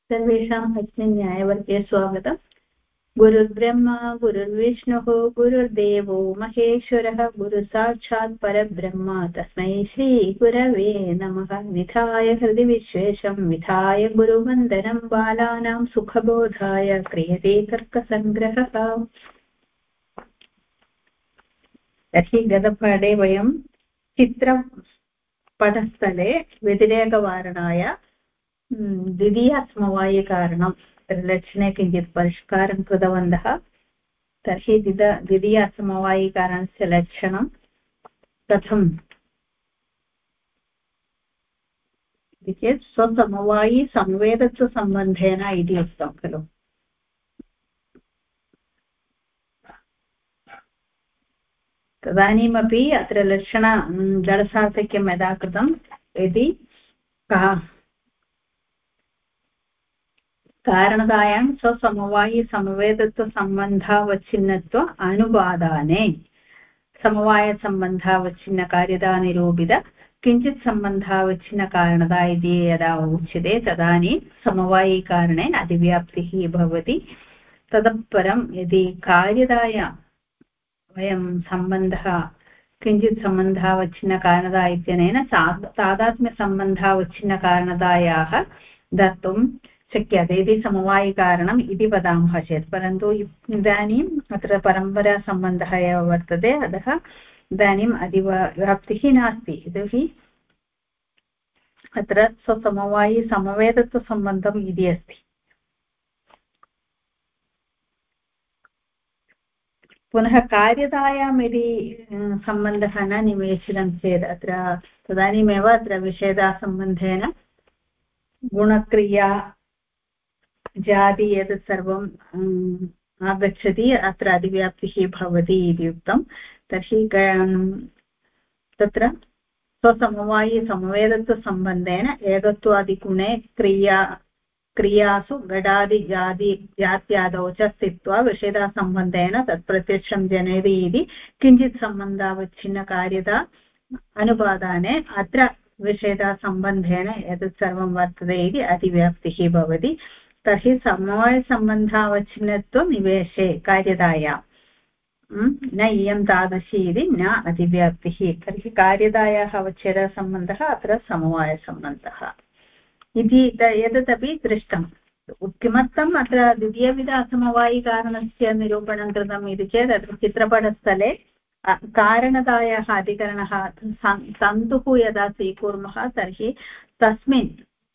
सर्वेषाम् अस्मिन् न्यायवर्गे स्वागतम्। गुरुर्ब्रह्मा गुरुर्विष्णुः गुरुर्देवो महेश्वरः गुरुसाक्षात् परब्रह्म तस्मै श्रीगुरवे नमः। निधाय हृदि विश्वेशं विधाय गुरुवन्दनं बालानां सुखबोधाय क्रियते तर्कसङ्ग्रहः। तर्हि गतपाठे वयं चित्रपटस्थले व्यतिरेकवारणाय द्वितीयसमवायिकारणं लक्षणे किञ्चित् परिष्कारं कृतवन्तः। तर्हि द्वितीयसमवायिकारणस्य लक्षणं कथम् इति चेत् स्वसमवायि संवेदत्वसम्बन्धेन इति उक्तं खलु। तदानीमपि अत्र लक्षण जडसार्थक्यं यदा कृतं यदि कारणतायां स्वसमवायिसमवेदत्वसम्बन्धावच्छिन्नत्व अनुपादाने समवायसम्बन्धावच्छिन्नकार्यतानिरूपित किञ्चित् सम्बन्धावच्छिन्नकारणता इति यदा उच्यते तदानीं समवायिकारणे अतिव्याप्तिः भवति। ततः परं यदि कार्यतायां वयं सम्बन्धः किञ्चित् सम्बन्धावच्छिन्नकारणता इत्यनेन तादात्म्यसम्बन्धावच्छिन्नकारणतायाः दातुं शक्यते इति समवायिकारणम् इति वदामः चेत्, परन्तु इदानीम् अत्र परम्परासम्बन्धः एव वर्तते, अतः इदानीम् अतिव्याप्तिः नास्ति। यतोहि अत्र स्वसमवायिसमवेदत्वसम्बन्धम् इति अस्ति। पुनः कार्यतायां यदि सम्बन्धः न निवेशितं चेत् अत्र तदानीमेव अत्र विषेधासम्बन्धेन गुणक्रिया जाति एतत् सर्वम् आगच्छति, अत्र अतिव्याप्तिः भवति इति उक्तं। तर्हि तत्र स्वसमवायिसमवेदत्वसम्बन्धेन एकत्वादिगुणे क्रियासु घटादिजात्यादौ च स्थित्वा विषेधासम्बन्धेन तत्प्रत्यक्षं जनयति इति किञ्चित् सम्बन्धावच्छिन्नकार्यता अनुपादाने अत्र विषेधासम्बन्धेन एतत् सर्वं वर्तते इति अतिव्याप्तिः भवति। तर्हि समवायसम्बन्धावच्छिन्नत्वं निवेशे कार्यतायां न इयं तादृशी इति न अतिव्याप्तिः। तर्हि कार्यतायाः अवच्छेदसम्बन्धः अत्र समवायसम्बन्धः इति एतदपि दृष्टम्। किमर्थम् अत्र द्वितीयविधसमवायिकारणस्य निरूपणं कृतम् इति चेत् अत्र चित्रपटस्थले कारणतायाः अधिकरणः तन्तुः यदा स्वीकुर्मः तर्हि तस्मिन्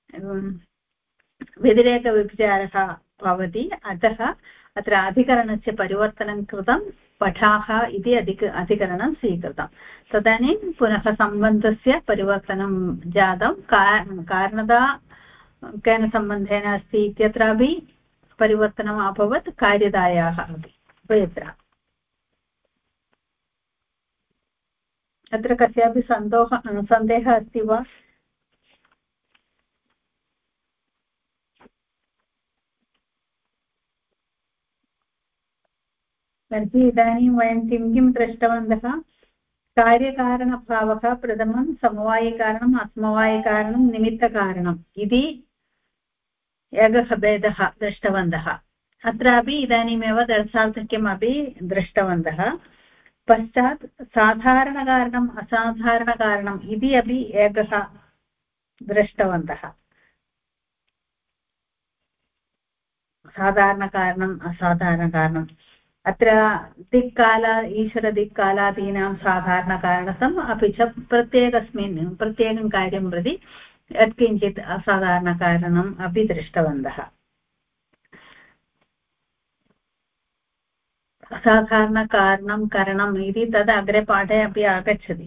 व्यतिरेकविचारः भवति, अतः अत्र अधिकरणस्य परिवर्तनं कृतं पठाः इति अधिकरणं स्वीकृतं। तदानीं पुनः सम्बन्धस्य परिवर्तनं जातं। कारणता केन सम्बन्धेन अस्ति इत्यत्रापि परिवर्तनम् अभवत्, कार्यतायाः अपि उभयत्र। अत्र कस्यापि सन्देहः अस्ति वा? तर्हि इदानीं वयं किं दृष्टवन्तः? कार्यकारणभावः प्रथमं समवायिकारणम् असमवायिकारणं निमित्तकारणम् इति एकः भेदः दृष्टवन्तः। अत्रापि इदानीमेव दर्शार्थक्यमपि दृष्टवन्तः। पश्चात् साधारणकारणम् असाधारणकारणम् इति अपि एकः दृष्टवन्तः। साधारणकारणम् असाधारणकारणम् अत्र दिक्काल ईश्वरदिक्कालादीनां साधारणकारणम् अपि च प्रत्येकं कार्यं प्रति यत्किञ्चित् असाधारणकारणम् अपि दृष्टवन्तः। असाधारणकारणं करणम् इति तद् अग्रे पाठे अपि आगच्छति।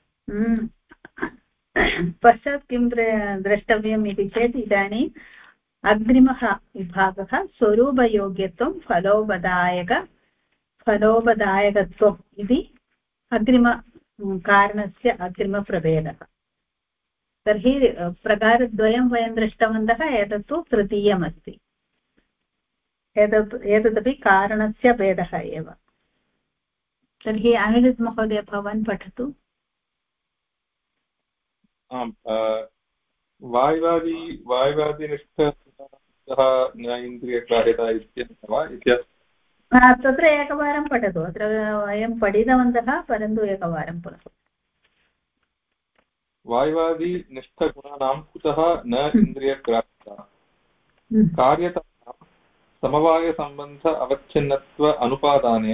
पश्चात् किं द्रष्टव्यम् इति चेत् इदानीम् अग्रिमः विभागः स्वरूपयोग्यत्वं फलोपदायकत्वम् इति कारणस्य अग्रिमप्रभेदः। तर्हि प्रकारद्वयं वयं दृष्टवन्तः, एतत्तु तृतीयमस्ति। एतदपि कारणस्य भेदः एव। तर्हि अनिरुद्ध महोदय भवान् पठतु। वायुवादिनिष्ठ कुतः न इन्द्रियग्राह्यता इत्यनेन वा तत्र एकवारं पठतु अत्र वयं पठितवन्तः परन्तु एकवारं पुनः वाय्वादिनिष्ठगुणानां कुतः न इन्द्रियग्राह्यता कार्यतायां समवायसम्बन्ध अवच्छिन्नत्व अनुपादाने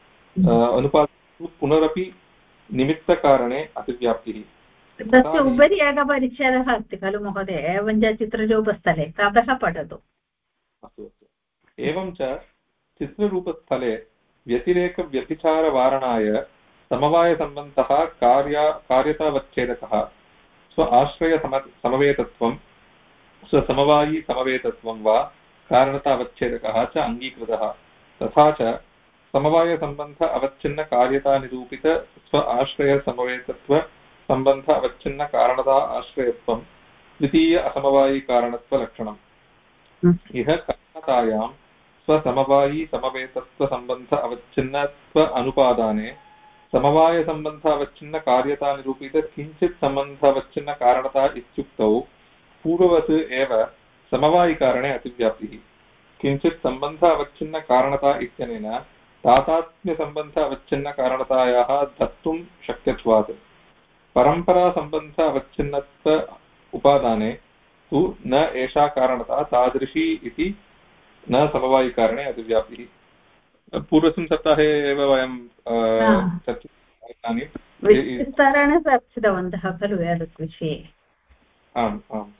पुनरपि निमित्तकारणे अतिव्याप्तिः तस्य उपरि एकः परिच्छेदः अस्ति खलु महोदय एवं च चित्ररूपस्थले ततः पठतु अस्तु अस्तु एवं च चित्ररूपस्थले व्यतिरेकव्यभिचारवारणाय समवायसम्बन्धः कार्यतावच्छेदकः स्व आश्रयसमवेतत्वं स्वसमवायिसमवेतत्वं वा कारणतावच्छेदकः च अङ्गीकृतः तथा च समवायसम्बन्ध अवच्छिन्नकार्यतानिरूपित स्व आश्रयसमवेतत्व सम्बन्ध अवच्छिन्नकारणता आश्रयत्वं द्वितीय असमवायिकारणत्वलक्षणम् इह कारणतायां स्वसमवायिसमवेतत्वसम्बन्ध अवच्छिन्नत्व अनुपादाने समवायसम्बन्ध अवच्छिन्नकार्यतानिरूपित किञ्चित् सम्बन्धावच्छिन्नकारणता इत्युक्तौ पूर्ववत् एव समवायिकारणे अतिव्याप्तिः किञ्चित् सम्बन्ध अवच्छिन्नकारणता इत्यनेन तादात्म्यसम्बन्ध अवच्छिन्नकारणतायाः धर्तुं शक्यत्वात् परम्परासम्बन्ध अवच्छिन्नत्व उपादाने तु न एषा कारणता तादृशी इति न समवायिकारणे अतिव्याप्तिः पूर्वस्मिन् सप्ताहे एव वयं चर्चितानि विस्तरेण चर्चितवन्तः खलु एतत् विषये आम् आम्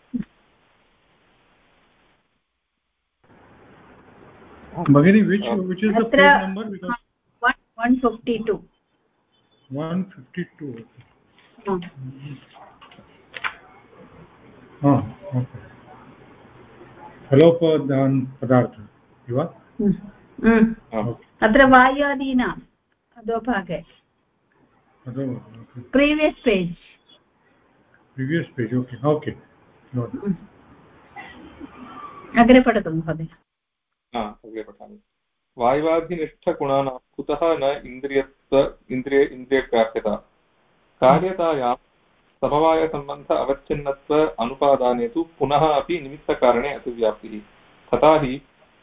Bhagini, which is the page number? Because 152. 152. Okay. Padartha. You are? अत्र वायुदीनाम् अधोभागे previous page. Okay. अग्रे पठतु महोदय अग्रे पठामि वाय्वादिनिष्ठगुणानां कुतः न इन्द्रियग्राह्यता कार्यतायां समवायसम्बन्ध अवच्छिन्नत्व अनुपादाने तु पुनः अपि निमित्तकारणे अतिव्याप्तिः तथा हि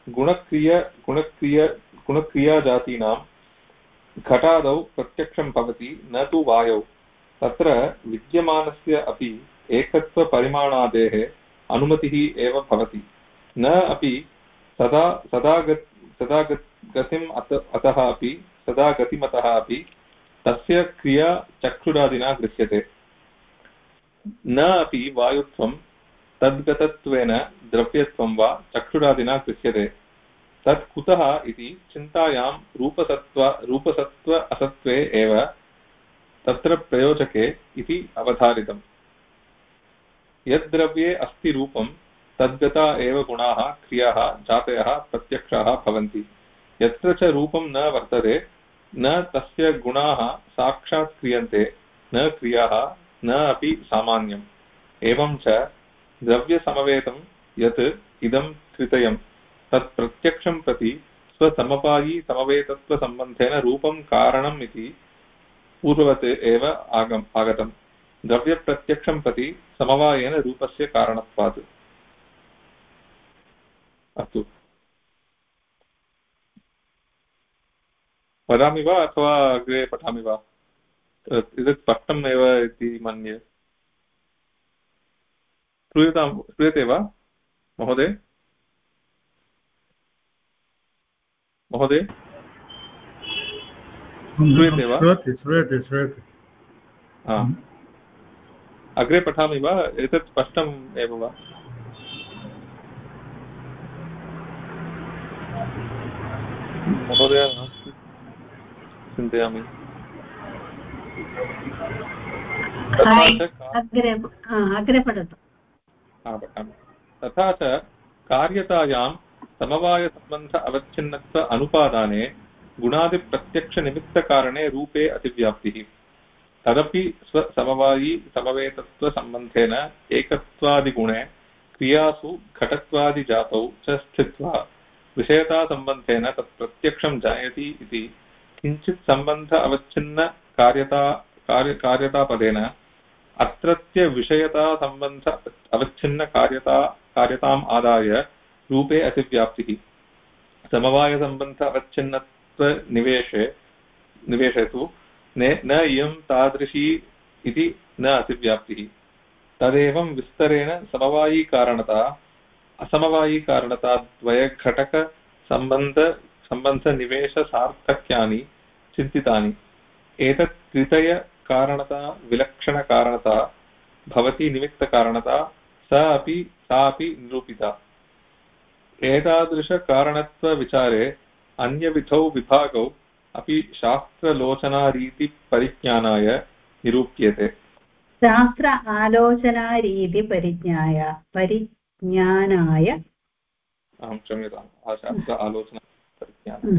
गुणक्रियाजातीनां घटादौ प्रत्यक्षं भवति न तु वायौ तत्र विद्यमानस्य अपि एकत्वपरिमाणादेः अनुमतिः एव भवति न अपि सदा गतिम् अतः अपि सदा गतिमतः अपि तस्य क्रिया चक्षुरादिना गृह्यते न अपि वायुत्वं तद्गतत्वेन द्रव्यत्वं वा चक्षुरादिना गृह्यते तत् कुतः इति चिन्तायां रूपसत्त्व असत्त्वे एव तत्र प्रयोजके इति अवधारितम् यद्द्रव्ये अस्ति रूपं तद्गता एव गुणाः क्रियाः जातयः प्रत्यक्षाः भवन्ति यत्र च रूपं न वर्तते न तस्य गुणाः साक्षात् क्रियन्ते न क्रियाः न अपि सामान्यम् एवं च द्रव्यसमवेतं यत् इदं त्रितयं तत् प्रत्यक्षं प्रति स्वसमवायी समवेतत्वसम्बन्धेन रूपं कारणम् इति पूर्ववत् एव आगतम् द्रव्यप्रत्यक्षं प्रति समवायेन रूपस्य कारणत्वात् अस्तु वदामि वा अथवा अग्रे पठामि वा एतत् स्पष्टम् एव इति मन्ये श्रूयते वा महोदय श्रूयते वा अग्रे पठामि वा एतत् स्पष्टम् एव वा महोदय चिन्तयामि अग्रे पठतु पठामि तथा च कार्यतायां समवायसम्बन्ध अवच्छिन्नत्व अनुपादाने गुणादिप्रत्यक्षनिमित्तकारणे रूपे अतिव्याप्तिः तदपि स्वसमवायी समवेतत्वसम्बन्धेन एकत्वादिगुणे क्रियासु घटत्वादिजातौ च स्थित्वा विषयतासम्बन्धेन तत्प्रत्यक्षं जायति इति किञ्चित् सम्बन्ध अवच्छिन्न कार्यतापदेन अत्रत्य विषयतासम्बन्ध अवच्छिन्न कार्यताम् आदाय रूपे अतिव्याप्तिः समवायसम्बन्ध अवच्छिन्नत्वनिवेशे तु न इयं तादृशी इति न अतिव्याप्तिः तदेवं विस्तरेण समवायीकारणता असमवायिकारणताद्वयघटकसम्बन्धनिवेशसार्थक्यानि चिन्तितानि एतत् कृतयकारणता विलक्षणकारणता भवति निमित्तकारणता सा अपि निरूपिता एतादृशकारणत्वविचारे अन्यविधौ विभागौ अपि शास्त्रलोचनारीतिपरिज्ञानाय निरूप्यते शास्त्र आलोचनारीतिपरिज्ञानाय अहं क्षम्यताम् शास्त्र आलोचनापरिज्ञानाय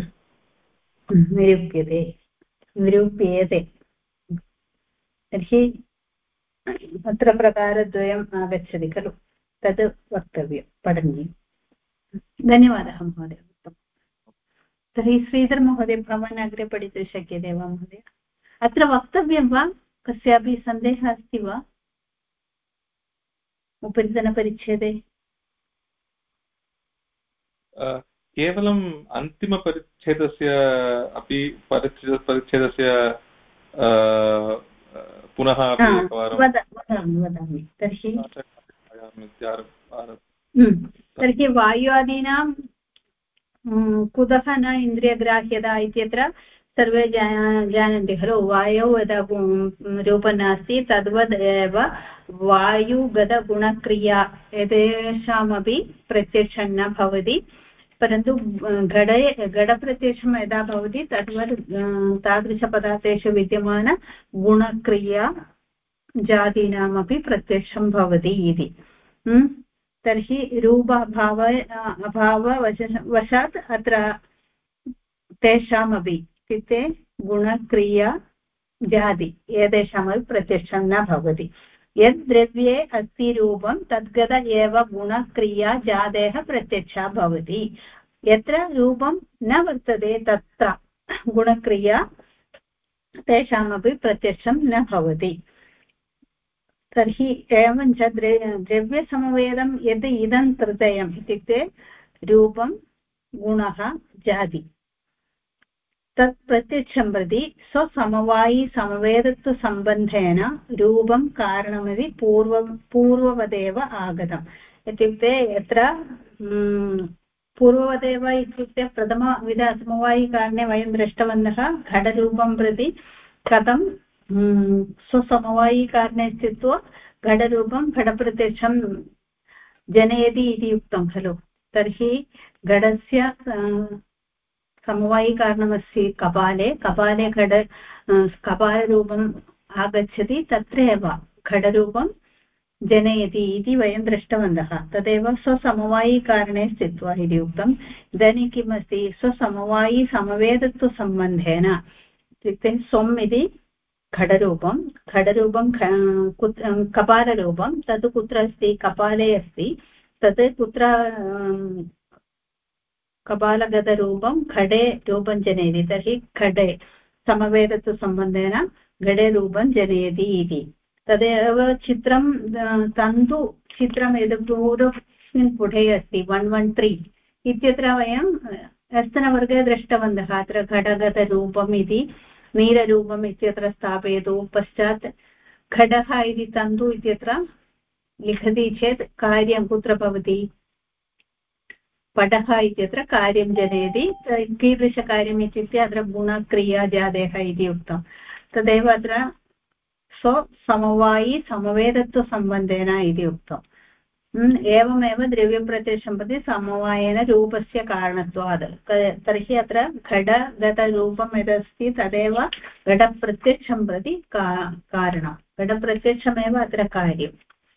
निरूप्यते तर्हि अत्र प्रकारद्वयम् आगच्छति खलु तद् वक्तव्यं पठनीयम् धन्यवादः महोदय तर्हि श्रीधर महोदय भवान् अग्रे पठितुं शक्यते वा महोदय अत्र वक्तव्यं वा कस्यापि सन्देहः अस्ति वा उपरितनपरिच्छेदे केवलम् अन्तिमपरिच्छेदस्य अपि परिच्छेदस्य पुनः वदामि तर्हि वायुआदीनां कुतः न इन्द्रियग्राह्यता इत्यत्र सर्वे जानन्ति खलु वायौ यदा रूपं नास्ति तद्वद् एव वायुगतगुणक्रिया एतेषामपि प्रत्यक्षं न भवति परन्तु घटप्रत्यक्षं यदा भवति तद्वत् तादृशपदार्थेषु विद्यमानगुणक्रिया जातीनामपि प्रत्यक्षं भवति इति तर्हि अभाववशात् अत्र तेषामपि इत्युक्ते गुणक्रिया जाति एतेषामपि प्रत्यक्षं न भवति यद् द्रव्ये अस्ति रूपं तद्गत एव गुणक्रिया जातेः प्रत्यक्षा भवति यत्र रूपं न वर्तते तत्र गुणक्रिया तेषामपि प्रत्यक्षं न भवति तर्हि एवञ्च द्रव्यसमवेदं यद् इदं तृतीयम् इत्युक्ते रूपं गुणः जाति तत् प्रत्यक्षं प्रति स्वसमवायिसमवेदत्वसम्बन्धेन रूपं कारणमिति पूर्ववदेव आगतम् इत्युक्ते यत्र पूर्ववदेव इत्युक्ते प्रथमविधसमवायिकारणे वयं दृष्टवन्तः घटरूपं प्रति कथं स्वसमवायिकारणे स्थित्वा घटरूपं घटप्रत्यक्षं जनयति इति उक्तं खलु तर्हि घटस्य समवायिकारणमस्ति कपाले कपालरूपम् आगच्छति तत्रैव घटरूपं जनयति इति वयं दृष्टवन्तः तदेव स्वसमवायिकारणे स्थित्वा इति उक्तम् इदानीं किमस्ति स्वसमवायिसमवेदत्वसम्बन्धेन इत्युक्ते स्वम् इति घटरूपं कपालरूपं तत् कुत्र अस्ति कपाले अस्ति तत् कुत्र कपालगतरूपं घटे रूपं जनयति तर्हि घटे समवेदत्वसम्बन्धेन घटे रूपं जनयति इति तदेव चित्रं तन्तुचित्रं यद् पूर्वस्मिन् पुटे अस्ति 113 इत्यत्र वयं ह्यस्तनवर्गे दृष्टवन्तः अत्र घटगतरूपम् इति नीलरूपम् इत्यत्र स्थापयतु पश्चात् घटः इति तन्तु इत्यत्र लिखति चेत् कार्यं कुत्र भवति पटः इत्यत्र कार्यं जनयति कीदृशकार्यम् इत्युक्ते अत्र गुणक्रियाजातेः इति उक्तं तदेव अत्र स्वसमवायिसमवेदत्वसम्बन्धेन इति उक्तम् एवमेव द्रव्यप्रत्यक्षं प्रति समवायेन रूपस्य कारणत्वात् तर्हि अत्र घटगतरूपं यदस्ति तदेव घटप्रत्यक्षं प्रति कारणं घटप्रत्यक्षमेव अत्र कार्यम्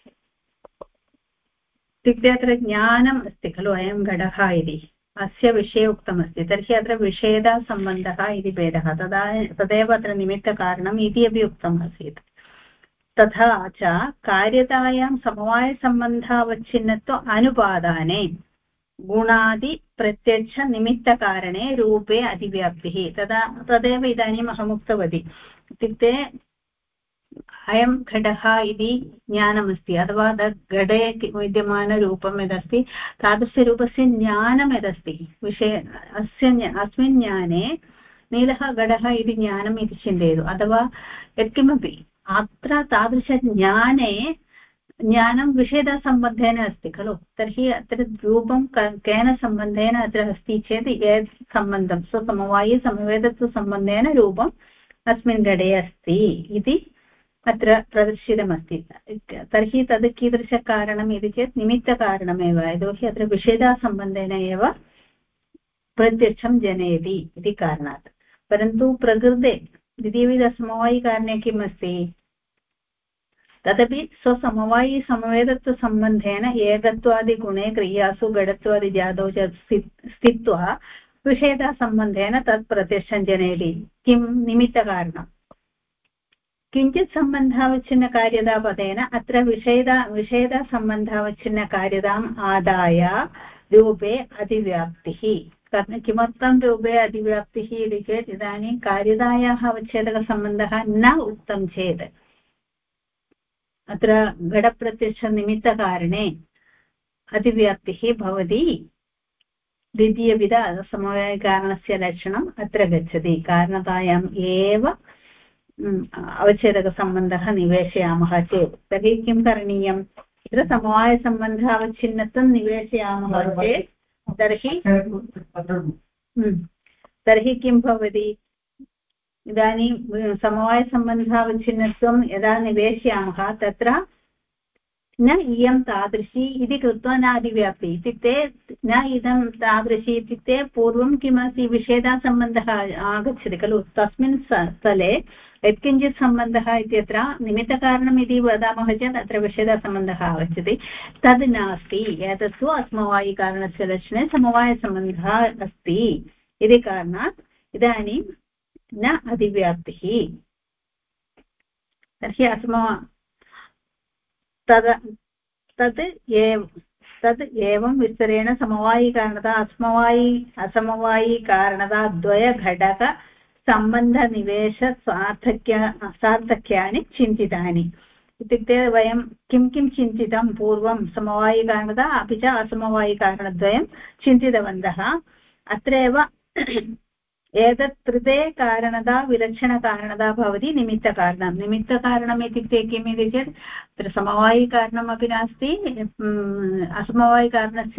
इत्युक्ते अत्र ज्ञानम् अस्ति खलु अयं घटः इति अस्य विषये उक्तमस्ति तर्हि अत्र विषयदासम्बन्धः इति भेदः तदेव अत्र निमित्तकारणम् इति अपि उक्तम् आसीत् तथा च कार्यतायां समवायसम्बन्धावच्छिन्नत्व अनुपादाने गुणादिप्रत्यक्षनिमित्तकारणे रूपे अतिव्याप्तिः तदेव इदानीम् अहम् उक्तवती इत्युक्ते अयं घटः इति ज्ञानमस्ति अथवा घटे विद्यमानरूपं यदस्ति तादृशरूपस्य ज्ञानं यदस्ति अस्मिन् ज्ञाने नीलः घटः इति ज्ञानम् इति चिन्तयतु अथवा यत्किमपि अत्र तादृशज्ञाने ज्ञानं विषयसम्बन्धेन अस्ति खलु तर्हि अत्र रूपं केन सम्बन्धेन अत्र अस्ति चेत् यत् सम्बन्धं समवेदत्वसम्बन्धेन रूपम् अस्मिन् घटे अस्ति इति अत्र प्रदर्शितमस्ति तर्हि तद् कीदृशकारणम् इति चेत् निमित्तकारणमेव यतोहि अत्र विषयसम्बन्धेन एव प्रत्यक्षं जनयति इति कारणात् परन्तु प्रकृते द्वितीयविधसमवायिकारणे किम् अस्ति तदपि स्वसमवायिसमवेदत्वसम्बन्धेन एकत्वादिगुणे क्रियासु घटत्वादिजातौ च स्थित्वा विषयतासम्बन्धेन तत् प्रत्यक्षं जनयति किं निमित्तकारणं किञ्चित् सम्बन्धावच्छिन्नकार्यतापदेन अत्र विषयतासम्बन्धावच्छिन्नकार्यताम् आदाय रूपे अतिव्याप्तिः किमर्थं रूपे अतिव्याप्तिः इति चेत् इदानीं कार्यतायाः अवच्छेदकसम्बन्धः न उक्तं चेत् अत्र घटप्रत्यक्षनिमित्तकारणे अतिव्याप्तिः भवति द्वितीयविध समवायकारणस्य लक्षणम् अत्र गच्छति कारणतायाम् एव अवच्छेदकसम्बन्धः निवेशयामः चेत् तर्हि किं करणीयम् अत्र समवायसम्बन्धः अवच्छिन्नत्वं निवेशयामः चेत् तर्हि किं भवति इदानीं समवायसम्बन्धावच्छिन्नत्वं यदा निवेशयामः तत्र न इयं तादृशी इति कृत्वा न अतिव्याप्ति इत्युक्ते न इदं तादृशी इत्युक्ते पूर्वं किमस्ति विषयतासम्बन्धः आगच्छति खलु तस्मिन् स्थले यत्किञ्चित् सम्बन्धः इत्यत्र निमित्तकारणम् इति वदामः चेत् अत्र विषयतासम्बन्धः आगच्छति तद् नास्ति एतत्तु अस्मवायिकारणस्य लक्षणे समवायसम्बन्धः अस्ति इति कारणात् इदानीं न अतिव्याप्तिः तर्हि तद् एवं विस्तरेण समवायिकारणता असमवायिकारणता द्वयघटक सम्बन्धनिवेश सार्थक्यानि चिन्तितानि इत्युक्ते वयं किं किं चिन्तितं पूर्वं समवायिकारणता अपि च असमवायिकारणद्वयं चिन्तितवन्तः अत्रैव एतत् कृते कारणता विलक्षणकारणता भवति निमित्तकारणम् इत्युक्ते किम् इति चेत् तत्र समवायिकारणमपि नास्ति असमवायिकारणस्य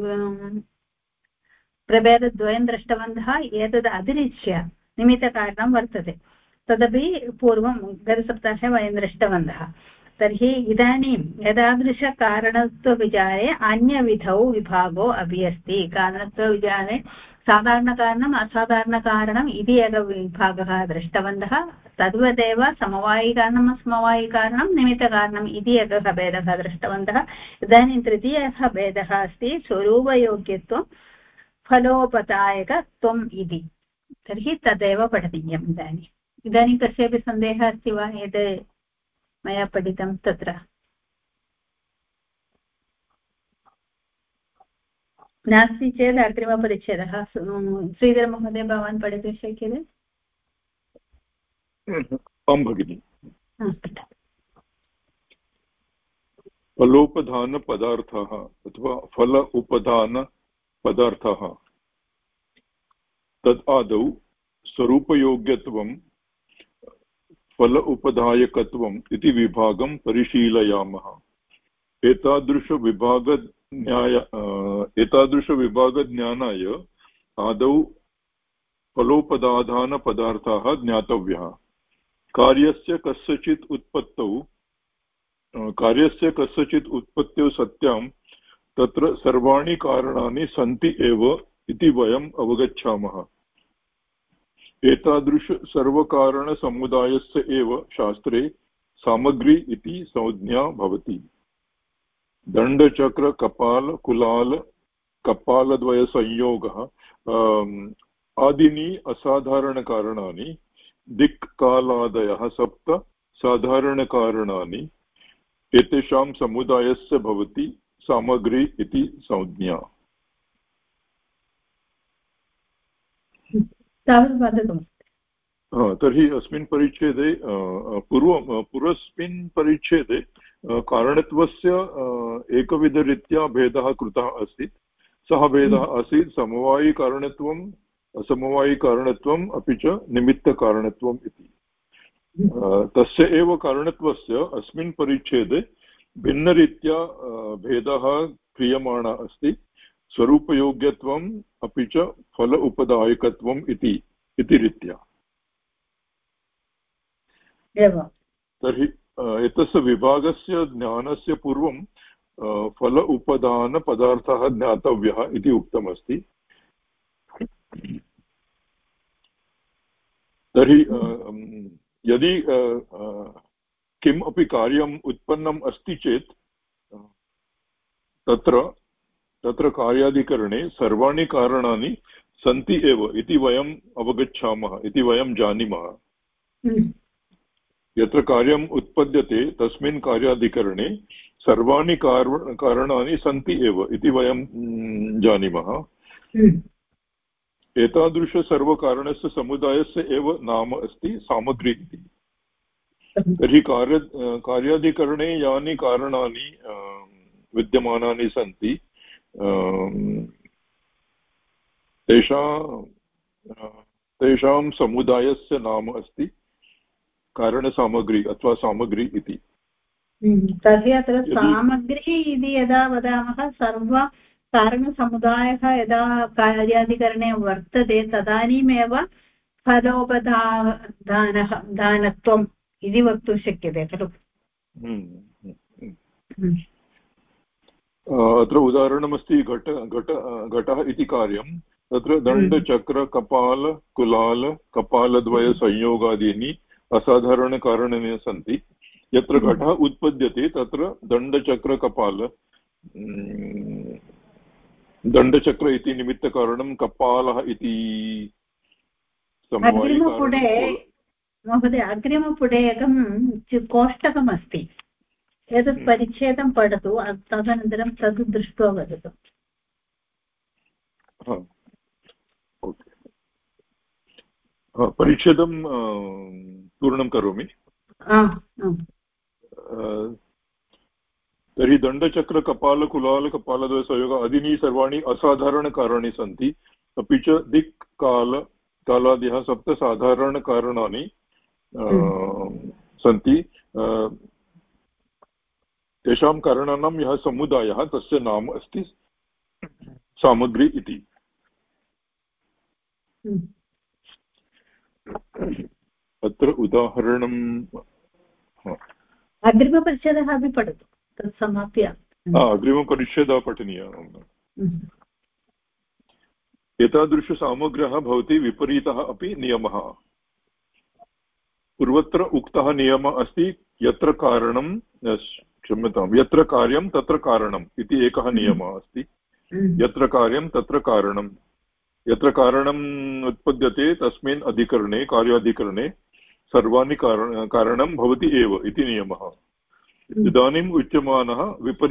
प्रभेदद्वयं दृष्टवन्तः एतद् अतिरिच्य निमित्तकारणं वर्तते तदपि पूर्वं गतसप्ताहे वयं दृष्टवन्तः तर्हि इदानीं एतादृशकारणत्वविचारे अन्यविधौ विभागो अपि अस्ति कारणत्वविचारे साधारणकारणम् असाधारणकारणम् इति एकः विभागः दृष्टवन्तः तद्वदेव समवायिकारणम् असमवायिकारणं निमित्तकारणम् इति एकः भेदः दृष्टवन्तः इदानीं तृतीयः भेदः अस्ति स्वरूपयोग्यत्वं फलोपदायकत्वम् इति तर्हि तदेव पठनीयम् इदानीं कस्यापि सन्देहः अस्ति वा यद् मया पठितं तत्र नास्ति चेत् अग्रिमपरिच्छेदः श्रीधरमहोदय भवान् पठितुं शक्यते आं भगिनि फलोपधानपदार्थः अथवा फल उपधानपदार्थः तद् आदौ स्वरूपयोग्यत्वं फल उपधायकत्वम् इति विभागं परिशीलयामः एतादृशविभागज्ञानाय आदौ फलोपधानपदार्थाः ज्ञातव्याः कार्यस्य कस्यचित् उत्पत्तौ सत्यां तत्र सर्वाणि कारणानि सन्ति एव इति वयम् अवगच्छामः एतादृश सर्वकारणसमुदायस्य एव शास्त्रे सामग्री इति संज्ञा भवति दण्डचक्र कपाल कुलाल कपालद्वयसंयोगः आदीनि असाधारणकारणानि दिक्कालादयः सप्त साधारणकारणानि एतेषां समुदायस्य भवति सामग्री इति संज्ञा तावत् वदतु तर्हि अस्मिन् परिच्छेदे पूर्वस्मिन् परिच्छेदे कारणत्वस्य एकविधरीत्या भेदः कृतः अस्ति। सः भेदः आसीत् समवायिकारणत्वम् असमवायिकारणत्वम् अपि च निमित्तकारणत्वम् इति। तस्य एव कारणत्वस्य अस्मिन् परिच्छेदे भिन्नरीत्या भेदः क्रियमाणः अस्ति। स्वरूपयोग्यत्वम् अपि च फल उपदायकत्वम् इति रीत्या। तर्हि एतस्य विभागस्य ज्ञानस्य पूर्वं फल उपदानपदार्थः ज्ञातव्यः इति उक्तमस्ति। तर्हि यदि किम् अपि कार्यम् उत्पन्नम् अस्ति चेत् तत्र कार्याधिकरणे सर्वाणि कारणानि सन्ति एव इति वयम् अवगच्छामः, इति वयं जानीमः। यत्र कार्यम् उत्पद्यते तस्मिन् कार्याधिकरणे सर्वाणि कारणानि सन्ति एव इति वयं जानीमः। एतादृशसर्वकारणस्य समुदायस्य एव नाम अस्ति सामग्री इति। तर्हि कार्याधिकरणे यानि कारणानि विद्यमानानि सन्ति तेषां समुदायस्य नाम अस्ति कारणसामग्री अथवा सामग्री इति। तर्हि अत्र सामग्री इति यदा वदामः कारणसमुदायः यदा कार्याधिकरणे वर्तते तदानीमेव फलोपदानत्वम् इति वक्तुं शक्यते खलु। अत्र उदाहरणमस्ति घटः इति कार्यं। तत्र दण्डचक्रकपाल कुलाल कपालद्वयसंयोगादीनि असाधारणकारणानि सन्ति। यत्र घटः उत्पद्यते तत्र दण्डचक्र इति निमित्तकारणं कपालः इति महोदय अग्रिमपुटे एकं कोष्टकमस्ति। एतत् परिच्छेदं पठतु, तदनन्तरं तद् दृष्ट्वा वदतु। परिच्छेदं पूर्णं करोमि। तर्हि दण्डचक्रकपालकुलालकपालद्वयसंयोग आदीनि सर्वाणि असाधारणकारणानि सन्ति। अपि च दिक् कालादयः सप्त साधारणकारणानि सन्ति। तेषां कारणानां यः समुदायः तस्य नाम अस्ति सामग्री इति। अत्र उदाहरणं अग्रिमपरिच्छेदः अपि पठतु, तत् समाप्य। अग्रिमपरिच्छेदः पठनीयः। एतादृशसामग्र्यः भवति विपरीतः अपि नियमः। पूर्वत्र उक्तः नियमः अस्ति यत्र कार्यं तत्र कारणम् इति एकः नियमः अस्ति। यत्र कार्यं तत्र कारणं। यत्र कारणम् उत्पद्यते तस्मिन् अधिकरणे कार्याधिकरणे सर्वाणि कारणं भवति एव इति नियमः। इदानीम् उच्यमानः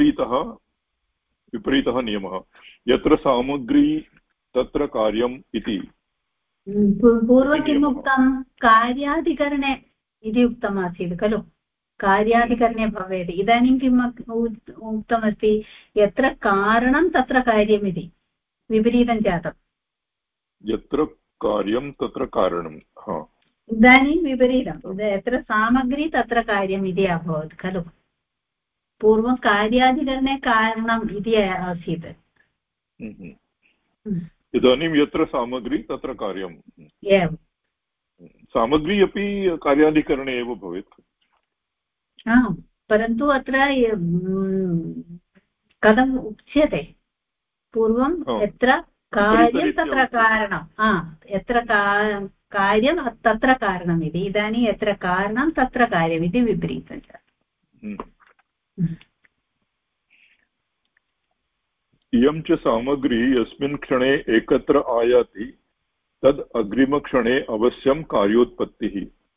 विपरीतः नियमः। यत्र सामग्री तत्र कार्यम् इति। पूर्वं किम् उक्तं? कार्याधिकरणे इति उक्तमासीत् खलु, कार्याधिकरणे भवेत्। इदानीं किम् उक्तमस्ति? यत्र कारणं तत्र कार्यमिति विपरीतं जातम्। यत्र कार्यं तत्र कारणं। इदानीं विपरीतं, यत्र सामग्री तत्र कार्यम् इति अभवत् खलु। पूर्वं कार्याधिकरणे कारणम् इति आसीत्। इदानीं यत्र सामग्री तत्र कार्यम्। एवं सामग्री अपि कार्याधिकरणे एव भवेत्। परन्तु अत्र कथम् उच्यते? पूर्वं यत्र कार्यं तत्र कारणं, यत्र कार्यं तत्र कारणम् इति। इदानीं यत्र कारणं तत्र कार्यमिति विपरीतं जातम्। इयं च सामग्री यस्मिन् क्षणे एकत्र आयाति तद् अग्रिमक्षणे अवश्यं कार्योत्पत्तिः।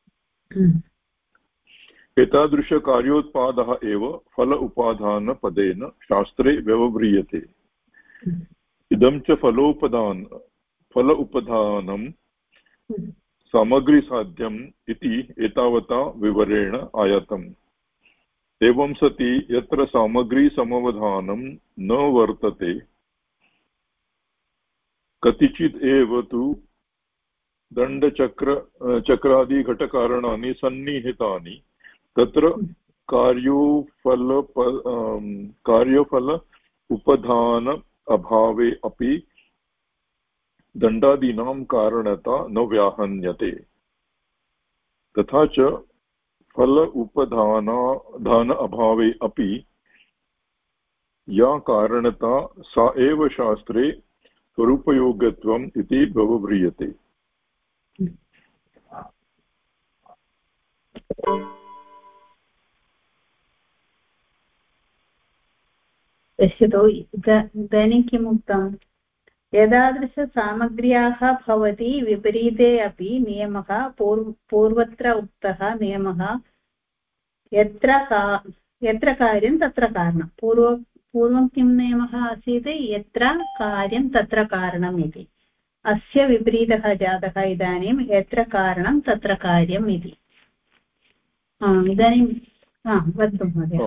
एतादृशकार्योत्पादः एव फल उपादानपदेन शास्त्रे व्यवह्रियते। इदं च फल उपदानं सामग्रीसाध्यम् इति एतावता विवरेण आयातम्। एवं सति यत्र सामग्रीसमवधानं न वर्तते कतिचित् एव तु चक्रादिघटकारणानि सन्निहितानि तत्र कार्यफल उपधान अभावे अपि दण्डादीनां कारणता न व्याहन्यते। तथा च फल उपधान अभावे अपि या कारणता सा एव शास्त्रे स्वरूपयोग्यत्वम् इति व्यवह्रियते। पश्यतु, इदानीं किम् उक्तम्? एतादृशसामग्र्याः भवति विपरीते अपि नियमः पूर्वत्र उक्तः नियमः यत्र कार्यं तत्र कारणं। पूर्वं किं नियमः आसीत्? यत्र कार्यं तत्र कारणम् इति। अस्य विपरीतः जातः इदानीं यत्र कारणं तत्र कार्यम् इति। इदानीं वदतु महोदय।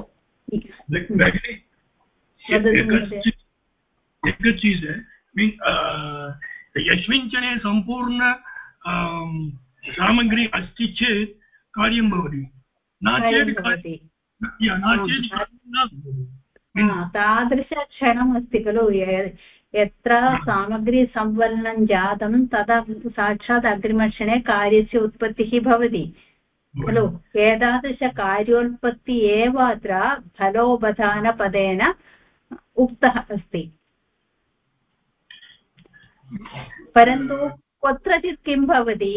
यस्मिन् क्षणे सम्पूर्ण सामग्री अस्ति चेत् कार्यं भवति, तादृशक्षणम् अस्ति खलु। यत्र सामग्रीसंवलनं जातं तदा साक्षात् अग्रिमक्षणे कार्यस्य उत्पत्तिः भवति खलु। एतादृशकार्योत्पत्ति एव अत्र फलोपधानपदेन उक्तः अस्ति। परन्तु कुत्रचित् किं भवति,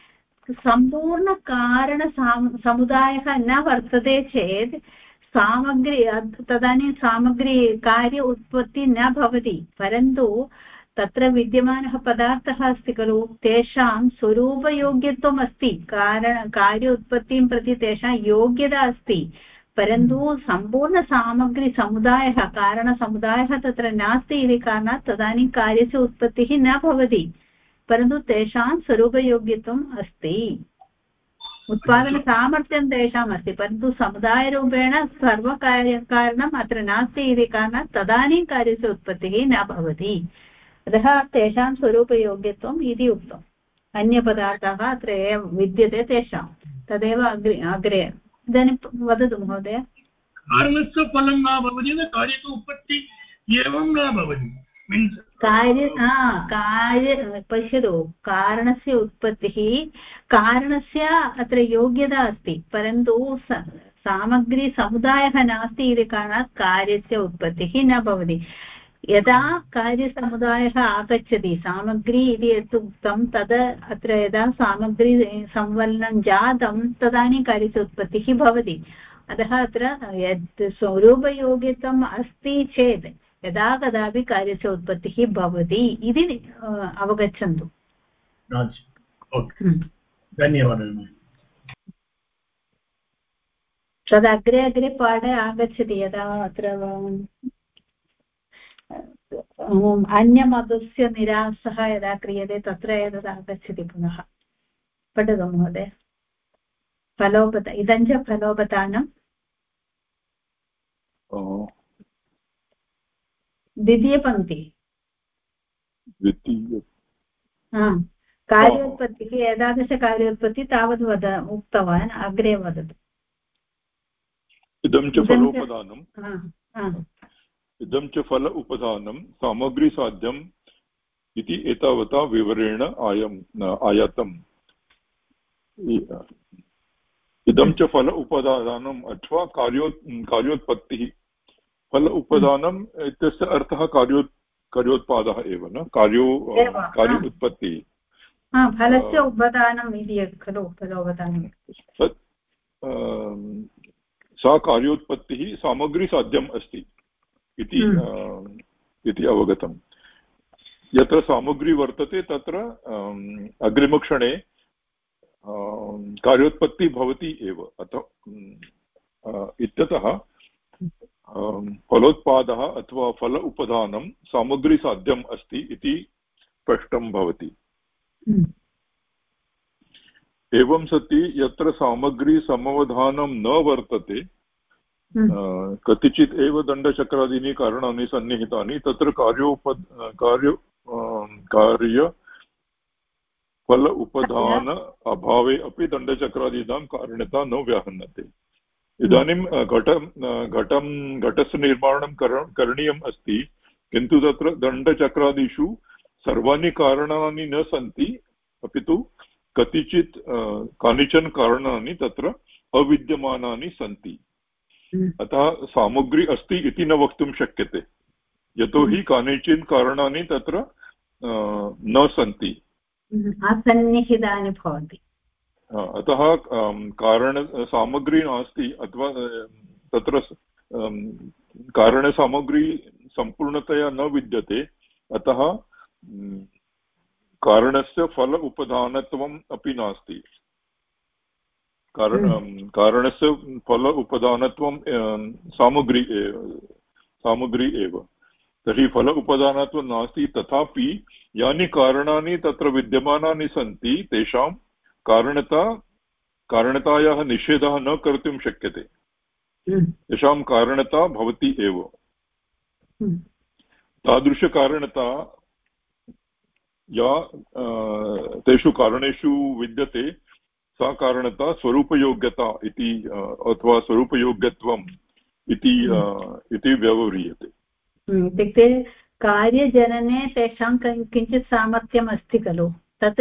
सम्पूर्णकारणसमुदायः न वर्तते चेत् तदानीं सामग्री कार्य उत्पत्ति न भवति। परन्तु तत्र विद्यमानः पदार्थः अस्ति खलु, तेषां स्वरूपयोग्यत्वम् अस्ति। कार्य उत्पत्तिं प्रति तेषां योग्यता अस्ति। परन्तु सम्पूर्णसामग्रीसमुदायः कारणसमुदायः तत्र नास्ति इति कारणात् तदानीं कार्यस्य उत्पत्तिः न भवति। परन्तु तेषां स्वरूपयोग्यत्वम् अस्ति, उत्पादनसामर्थ्यं तेषाम् अस्ति। परन्तु समुदायरूपेण सर्वकारणम् अत्र नास्ति इति कारणात् तदानीं कार्यस्य उत्पत्तिः न भवति। अतः तेषां स्वरूपयोग्यत्वम् इति उक्तम्। अन्यपदार्थाः अत्र एव विद्यते तेषां, तदेव अग्रे। इदानीं वदतु महोदय। कारणस्य फलं न भवति, कार्यस्य उत्पत्ति एवं न भवति। पश्यतु, कारणस्य उत्पत्तिः, कारणस्य अत्र योग्यता अस्ति, परन्तु सामग्रीसमुदायः नास्ति इति कारणात् कार्यस्य उत्पत्तिः न भवति। यदा कार्यसमुदायः आगच्छति, सामग्री इति यत् उक्तं तद् अत्र यदा सामग्री संवलनं जातं तदानीं कार्यस्य उत्पत्तिः भवति। अतः अत्र यत् स्वरूपयोग्यत्वम् अस्ति चेत् यदा कदापि कार्यस्य उत्पत्तिः भवति इति अवगच्छन्तु। धन्यवादः। तद् अग्रे अग्रे पाठे आगच्छति। यदा अत्र अन्यमतस्य निरासः यदा क्रियते तत्र एतत् आगच्छति पुनः। पठतु महोदय। इदं च फलोपधानं द्वितीयपङ्क्ति। कार्योत्पत्तिः, एतादृशकार्योत्पत्तिः तावत् उक्तवान्, अग्रे वदतु। इदं च फलोपधानम् इदं च फल उपधानं सामग्रीसाध्यम् इति एतावता विवरेण आयातम्। इदं च फल उपधानम् अथवा कार्योत्पत्तिः। फल उपधानम् इत्यस्य अर्थः कार्योत्पादः एव न, कार्य उत्पत्तिः। फलस्य उपधानम् इति खलु फलोपधानम्। सा कार्योत्पत्तिः सामग्रीसाध्यम् अस्ति इति अवगतम्। यत्र सामग्री वर्तते तत्र अग्रिमक्षणे कार्योत्पत्तिः भवति एव। इत्यतः फलोत्पादः अथवा फल उपधानं सामग्रीसाध्यम् अस्ति इति स्पष्टं भवति। एवं सति यत्र सामग्री समवधानं न वर्तते कतिचित् एव दण्डचक्रादीनि कारणानि सन्निहितानि तत्र कार्य फल उपधान अभावे अपि दण्डचक्रादीनां कारणता न व्याहन्यते। इदानीं घटस्य निर्माणं करणीयम् अस्ति, किन्तु तत्र दण्डचक्रादिषु सर्वाणि कारणानि न सन्ति, अपि तु कतिचित् कानिचन कारणानि तत्र अविद्यमानानि सन्ति। अतः सामग्री अस्ति इति न वक्तुं शक्यते, यतोहि कानिचन कारणानि तत्र न सन्ति, असन्निहितानि भवन्ति। अतः सामग्री नास्ति अथवा तत्र कारणसामग्री सम्पूर्णतया न विद्यते, अतः कारणस्य फल उपधानत्वम् अपि नास्ति। कारणस्य फल उपधानत्वं सामग्री एव। तर्हि फल उपधानत्वं नास्ति, तथापि यानि कारणानि तत्र विद्यमानानि सन्ति तेषां कारणतायाः निषेधः न कर्तुं शक्यते, तेषां कारणता भवति एव। तादृशकारणता या तेषु कारणेषु विद्यते सा कारणता स्वरूपयोग्यता इति अथवा स्वरूपयोग्यत्वम् इति व्यवह्रियते। इत्युक्ते कार्यजनने तेषां किञ्चित् सामर्थ्यम् अस्ति खलु, तत्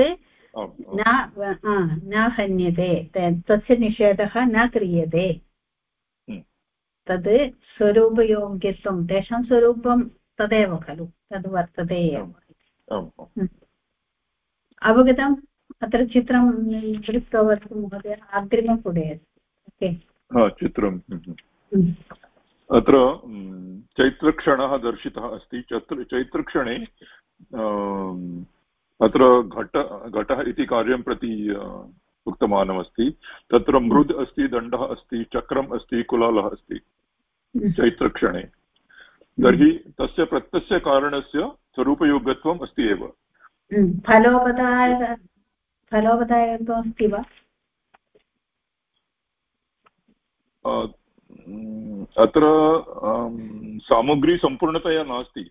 न हन्यते, तस्य निषेधः न क्रियते। तद् स्वरूपयोग्यत्वं तेषां स्वरूपं तदेव खलु, तद् वर्तते एव। अवगतम्? अत्र चित्रं दृष्टवती महोदय, अग्रिमपुटे अस्ति। चित्रम् अत्र चैत्रक्षणः दर्शितः अस्ति। चैत्रक्षणे अत्र घटः इति कार्यं प्रति उक्तमानमस्ति। तत्र मृद् अस्ति, दण्डः अस्ति, चक्रम् अस्ति, कुलालः अस्ति चैत्रक्षणे। तर्हि तस्य प्रत्यस्य कारणस्य स्वरूपयोग्यत्वम् अस्ति एव। फलोपदायकत्वम् अस्ति वा? अत्र सामग्री सम्पूर्णतया नास्ति।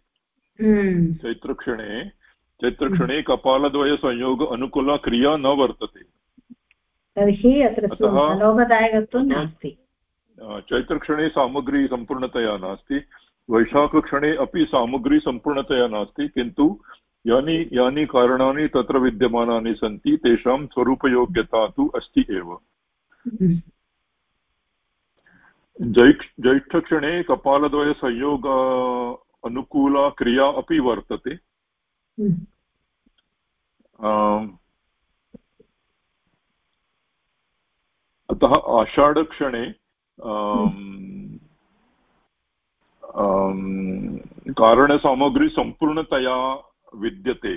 चैत्रक्षणे कपालद्वयसंयोग अनुकूला क्रिया न वर्तते, तर्हि अत्र फलोपदायकत्वं नास्ति। चैत्रक्षणे सामग्री सम्पूर्णतया नास्ति, वैशाखक्षणे अपि सामग्री सम्पूर्णतया नास्ति, किन्तु यानि कारणानि तत्र विद्यमानानि सन्ति तेषां स्वरूपयोग्यता तु अस्ति एव। ज्यैष्ठक्षणे कपालद्वयसंयोग अनुकूला क्रिया अपि वर्तते। अतः आषाढक्षणे कारणसामग्री सम्पूर्णतया विद्यते।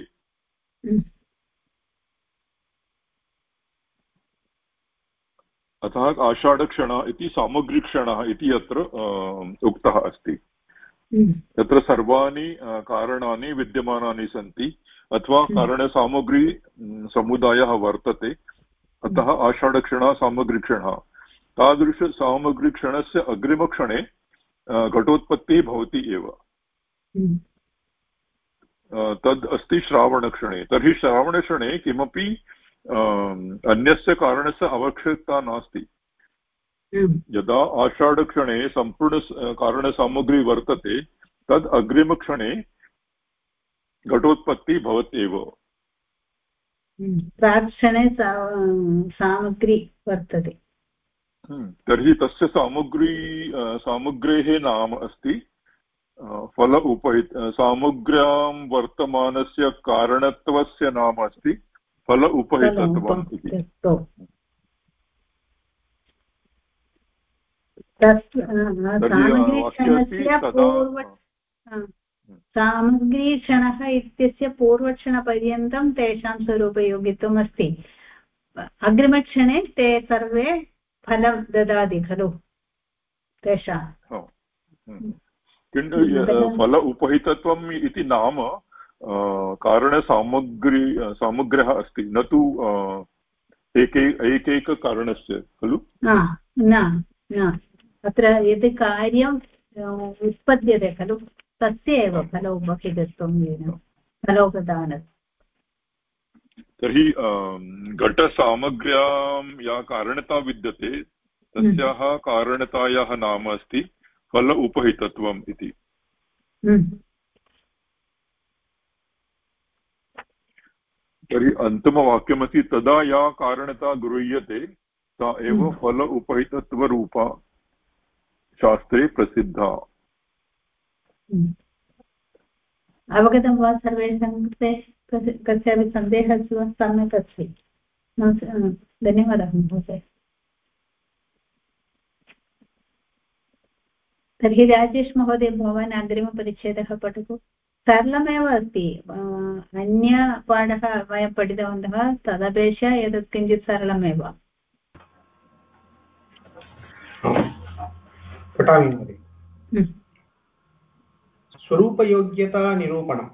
अतः आषाढक्षणः इति सामग्रीक्षणः इति अत्र उक्तः अस्ति। तत्र सर्वाणि कारणानि विद्यमानानि सन्ति अथवा कारणसामग्री समुदायः वर्तते, अतः आषाढक्षणः सामग्रीक्षणः। तादृशसामग्रीक्षणस्य अग्रिमक्षणे घटोत्पत्तिः भवति एव। तद् अस्ति श्रावणक्षणे। तर्हि श्रावणक्षणे किमपि अन्यस्य कारणस्य आवश्यकता नास्ति। यदा आषाढक्षणे सम्पूर्ण कारणसामग्री वर्तते तद् अग्रिमक्षणे घटोत्पत्तिः भवत्येव। प्राक्क्षणे सामग्री वर्तते। तर्हि तस्य सामग्रेः नाम अस्ति फल उपहित। सामग्र्यां वर्तमानस्य कारणत्वस्य नाम अस्ति फल उपहितत्वम् इति। सामग्रीक्षणः इत्यस्य पूर्वक्षणपर्यन्तं तेषां स्वरूपयोगित्वम् अस्ति। अग्रिमक्षणे ते सर्वे फलं ददाति खलु तेषां। किन्तु फल उपहितत्वम् इति नाम कारणसामग्र्यः अस्ति, न तु एकैककारणस्य खलु? न अत्र यदि कार्यम् उत्पद्यते खलु तस्य एव फलोपहितत्वं फलोपदानं। तर्हि घटसामग्र्यां या कारणता विद्यते तस्याः कारणतायाः नाम अस्ति फल उपहितत्वम् इति। तर्हि अन्तिमवाक्यमस्ति तदा या कारणता गृह्यते सा एव फल उपहितत्वरूपा शास्त्रे प्रसिद्धा। अवगतं वा सर्वेषां कृते? कस्यापि सन्देहः अस्ति वा? सम्यक् अस्ति, धन्यवादः महोदय। तर्हि राजेश महोदय भवान् अग्रिमपरिच्छेदः पठतु। सरलमेव अस्ति, अन्यपाठः वयं पठितवन्तः तदपेक्षया एतत् किञ्चित् सरलमेव। पठामि महोदय। स्वरूपयोग्यतानिरूपणम्।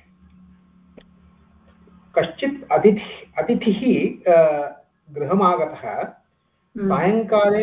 कश्चित् अतिथिः गृहमागतः सायङ्काले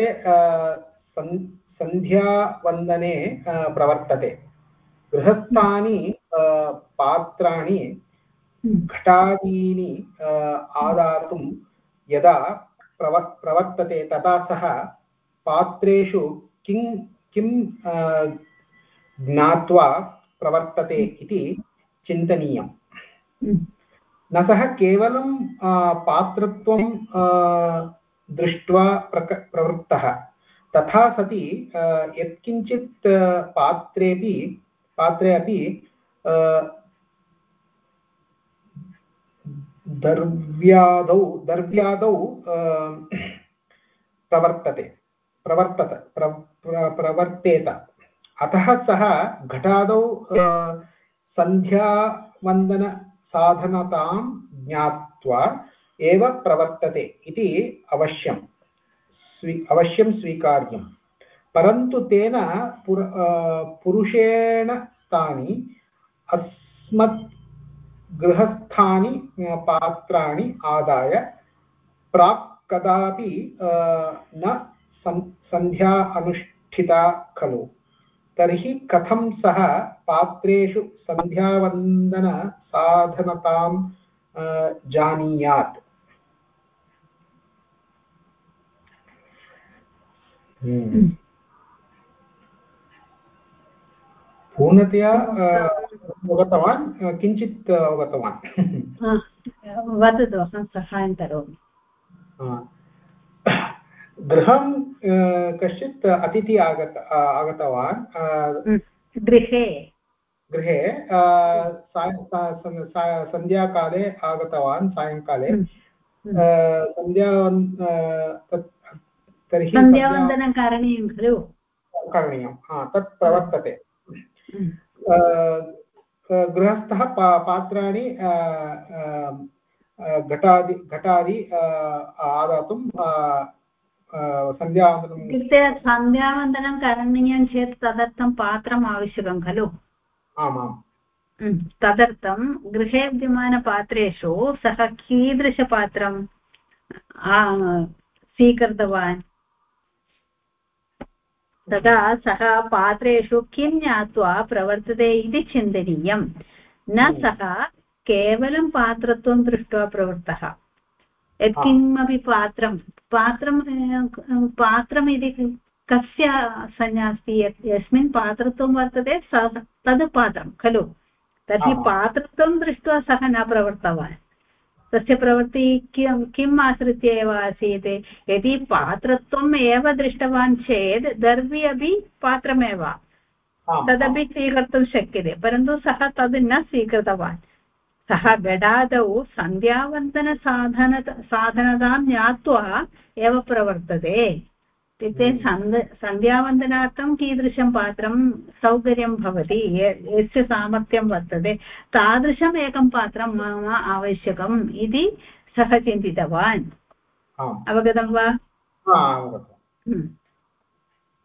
सन्ध्यावन्दने प्रवर्तते। गृहस्थानि पात्राणि घटादीनि आदातुं यदा प्रवर्तते तदा सः पात्रेषु किं ज्ञात्वा प्रवर्तते इति चिन्तनीयम्। न सः केवलं पात्रत्वं दृष्ट्वा प्रवृत्तः, तथा सति यत्किञ्चित् पात्रे अपि द्रव्यादौ प्रवर्तेत। अतः सः घटादौ सन्ध्यावन्दनसाधनतां ज्ञात्वा एव प्रवर्तते इति अवश्यं स्वीकार्यम्। परन्तु तेन पुरुषेण तानि अस्मत् गृहस्थानि पात्राणि आदाय प्राक् कदापि न सन्ध्या अनुष्ठिता खलु। तर्हि कथं सः पात्रेषु सन्ध्यावन्दनसाधनतां जानीयात्? पूर्णतया अवगतवान्, किञ्चित् अवगतवान्? वदतु, अहं सहायं करोमि। गृहं कश्चित् अतिथि आगतवान्। गृहे सन्ध्याकाले आगतवान्, सायङ्काले सन्ध्यावन्दनं करणीयं खलु? करणीयं, तत् प्रवर्तते। गृहस्थः पात्राणि घटादि आदातुं सन्ध्यावन्दनं करणीयं चेत् तदर्थं पात्रम् आवश्यकं खलु? आमाम्। तदर्थं गृहे विद्यमानपात्रेषु सः कीदृशपात्रं स्वीकृतवान्? तदा सः पात्रेषु किं ज्ञात्वा प्रवर्तते इति चिन्तनीयं। न सः केवलं पात्रत्वं दृष्ट्वा प्रवृत्तः। यत्किमपि पात्रमिति कस्य संज्ञा अस्ति? यस्मिन् पात्रत्वं वर्तते तद् पात्रं खलु। तर्हि पात्रत्वं दृष्ट्वा सः न प्रवृत्तवान्। तस्य प्रवृत्तिः किम् आश्रित्य एव आसीत्? यदि पात्रत्वम् एव दृष्टवान् चेत् दर्वी अपि पात्रमेव, तदपि स्वीकर्तुं शक्यते। परन्तु सः तद् न स्वीकृतवान्। सः घटादौ सन्ध्यावन्दनसाधनतां ज्ञात्वा एव प्रवर्तते। इत्युक्ते सन्ध्यावन्दनार्थं कीदृशं पात्रं सौकर्यं भवति, यस्य सामर्थ्यं वर्तते, तादृशम् एकं पात्रं मम आवश्यकम् इति सः चिन्तितवान्। अवगतं वा?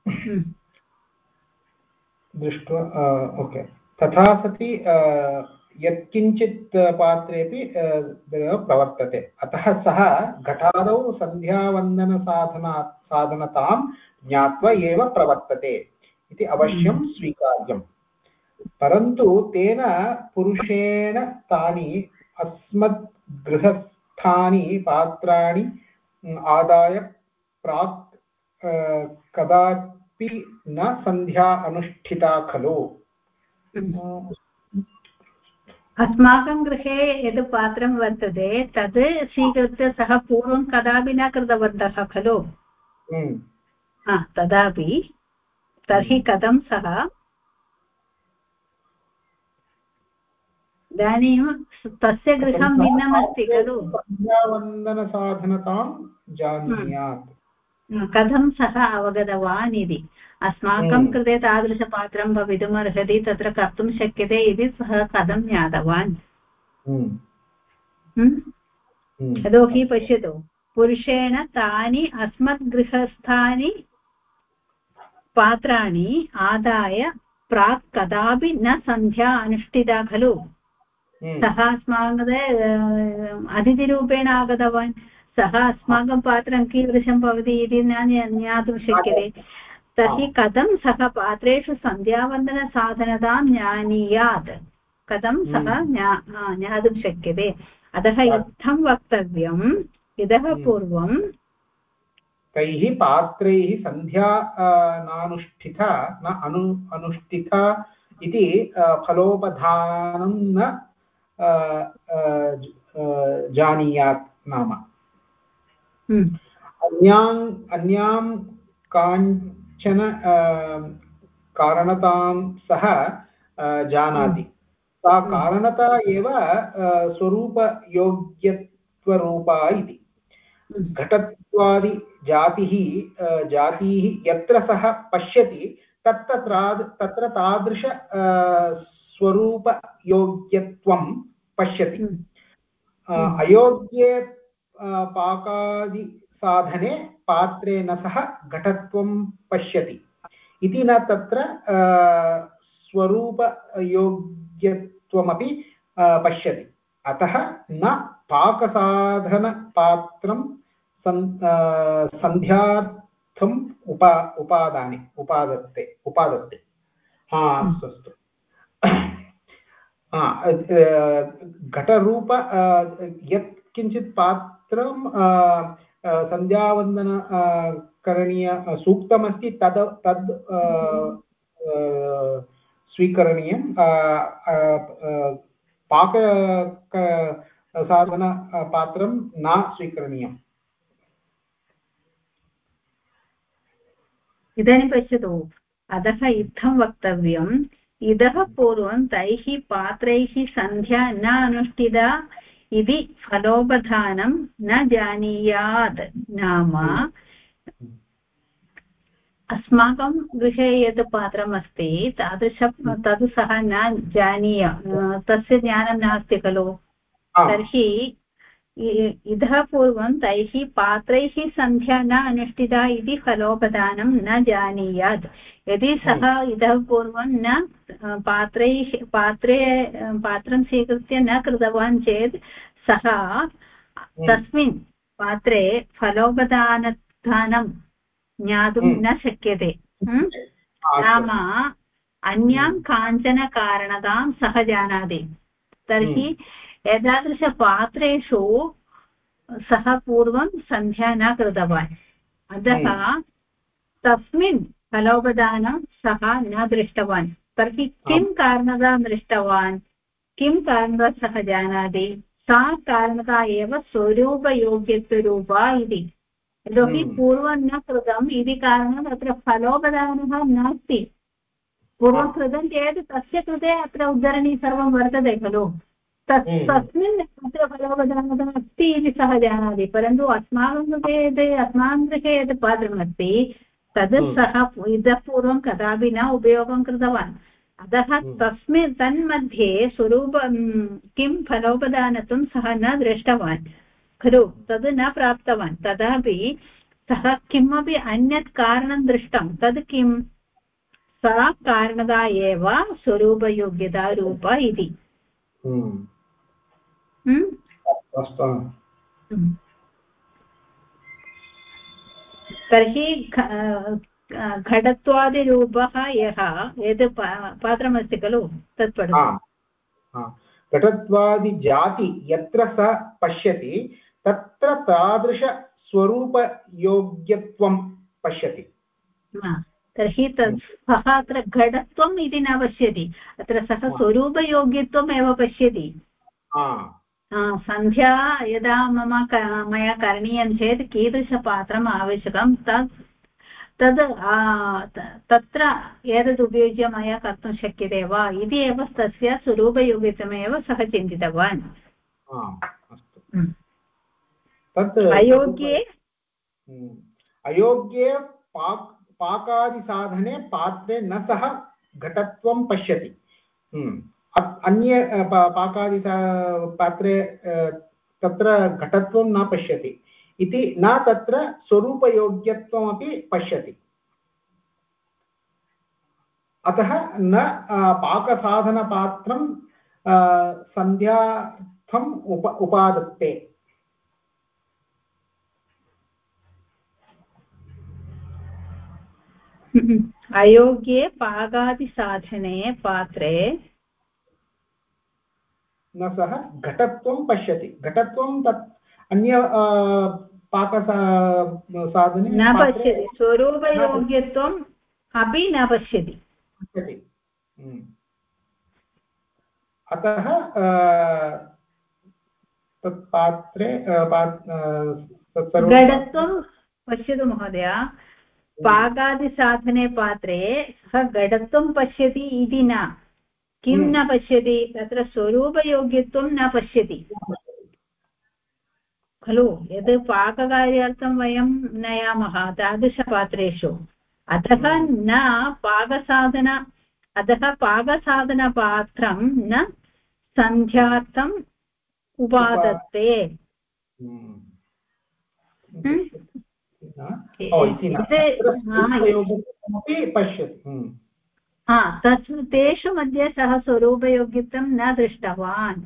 दृष्ट्वा ओके। तथा सति यत्किञ्चित् पात्रेपि प्रवर्तते अतः सः घटादौ साधनतां ज्ञात्वा एव प्रवर्तते इति अवश्यं स्वीकार्यम् परन्तु तेन पुरुषेण तानि अस्मद्गृहस्थानि पात्राणि आदाय प्राक् कदापि न सन्ध्या अनुष्ठिता खलु अस्माकं गृहे यद् पात्रं वर्तते तद् स्वीकृत्य सः पूर्वं कदापि न कृतवन्तः खलु तदापि तर्हि कथं सः इदानीं तस्य गृहं भिन्नमस्ति खलु सन्ध्यावन्दनसाधनतां जानीयात् कथं सः अवगतवान् इति अस्माकं कृते तादृशपात्रं भवितुमर्हति तत्र कर्तुं शक्यते इति सः कथं ज्ञातवान् यतोहि पश्यतु पुरुषेण तानि अस्मद्गृहस्थानि पात्राणि आदाय प्राक् कदापि न सन्ध्या अनुष्ठिता खलु सः अस्माकं अतिथिरूपेण आगतवान् सः अस्माकं पात्रं कीदृशं भवति इति न ज्ञातुं शक्यते तर्हि कथं सः पात्रेषु सन्ध्यावन्दनसाधनतां ज्ञानीयात् कथं सः ज्ञातुं शक्यते अतः इत्थं वक्तव्यम् इतः पूर्वं तैः पात्रैः सन्ध्या नानुष्ठिता न अनुष्ठिता इति फलोपधानं न जानीयात् नाम अन्यां काञ्चन कारणतां सः जानाति सा कारणता एव स्वरूपयोग्यत्वरूपा इति घटत्वादि जातीः यत्र सः पश्यति तत्र तादृश स्वरूपयोग्यत्वं पश्यति अयोग्ये पाकादि साधने पात्रेण सह घटत्वं पश्यति इति न तत्र स्वरूपयोग्यत्वमपि पश्यति अतः न पाकसाधनपात्रं सन्ध्यार्थम् उपादत्ते अस्तु घटरूप यत् किञ्चित् पात्रं सन्ध्यावन्दन करणीय सूक्तमस्ति तद् स्वीकरणीयं पाक साधन पात्रं न स्वीकरणीयम् इदानीं पश्यतु अतः इत्थं वक्तव्यम् इतः पूर्वं तैः पात्रैः सन्ध्या न अनुष्ठिता इति फलोपधानं न जानीयात् नाम अस्माकं गृहे यत् पात्रमस्ति तद् सः न जानीय तस्य ज्ञानं नास्ति खलु तर्हि इतः पूर्वं तैः पात्रैः सन्ध्या न अनुष्ठिता इति फलोपधानं न जानीयात् यदि सः इतः पूर्वं न पात्रं स्वीकृत्य न कृतवान् चेत् सः तस्मिन् पात्रे फलोपधानं ज्ञातुं न शक्यते नाम अन्यां काञ्चन कारणतां सः जानाति तर्हि एतादृशपात्रेषु सः पूर्वं सन्ध्या न कृतवान् अतः तस्मिन् फलोपदानं सः न दृष्टवान् तर्हि किं कारणतां दृष्टवान् किं कारणता सः जानाति सा कारणता एव स्वरूपयोग्यत्वरूपा इति यतोहि पूर्वं न कृतम् इति कारणात् अत्र फलोपदानः नास्ति पूर्वं कृतं चेत् तस्य कृते अत्र उद्धरणी सर्वं वर्तते खलु तस्मिन् अत्र फलोपधानता अस्ति इति सः जानाति परन्तु अस्माकं गृहे यत् पात्रमस्ति तद् सः इतः पूर्वं कदापि न उपयोगं कृतवान् अतः तन्मध्ये स्वरूपं किं फलोपदानत्वं सः न दृष्टवान् खलु तद् न प्राप्तवान् तदापि सः किमपि अन्यत् कारणं दृष्टं तद् किं सा कारणता एव स्वरूपयोग्यता रूपा इति तर्हि घटत्वादिरूपः यः यद् पात्रमस्ति खलु तत् पठतु। घटत्वादिजाति यत्र स पश्यति तत्र तादृशस्वरूपयोग्यत्वं पश्यति। तर्हि सः अत्र घटत्वम् इति न पश्यति, अत्र सः स्वरूपयोग्यत्वम् एव पश्यति। सन्ध्या यदा मया करणीयं चेत् कीदृशपात्रम् आवश्यकं तत्र एतद् उपयुज्य मया कर्तुं शक्यते वा इति एव तस्य स्वरूपयोग्यत्वमेव सः चिन्तितवान्। अयोग्ये पाकादिसाधने पात्रे न सः घटत्वं पश्यति। अन्ये पात्रे तत्र घटत्वं न पश्यति इति न तत्र स्वरूपयोग्यत्वमपि पश्यति। अतः न पाकसाधनपात्रं सन्ध्यार्थम् उपादत्ते। अयोग्ये पाकादिसाधने पात्रे न सः घटत्वं पश्यति। घटत्वं तत् अन्य पाकसाधने न पश्यति, स्वरूपयोग्यत्वम् अपि न पश्यति। अतः तत् पात्रे घटत्वं पश्यतु महोदय, पाकादिसाधने पात्रे सः घटत्वं पश्यति इति न, किं न पश्यति, तत्र स्वरूपयोग्यत्वं न पश्यति खलु। यद् पाककार्यार्थं वयं नयामः तादृशपात्रेषु, अतः न पाकसाधनपात्रं न सन्ध्यार्थम् उपादत्ते। तेषु मध्ये सः स्वरूपयोग्यत्वं न दृष्टवान्।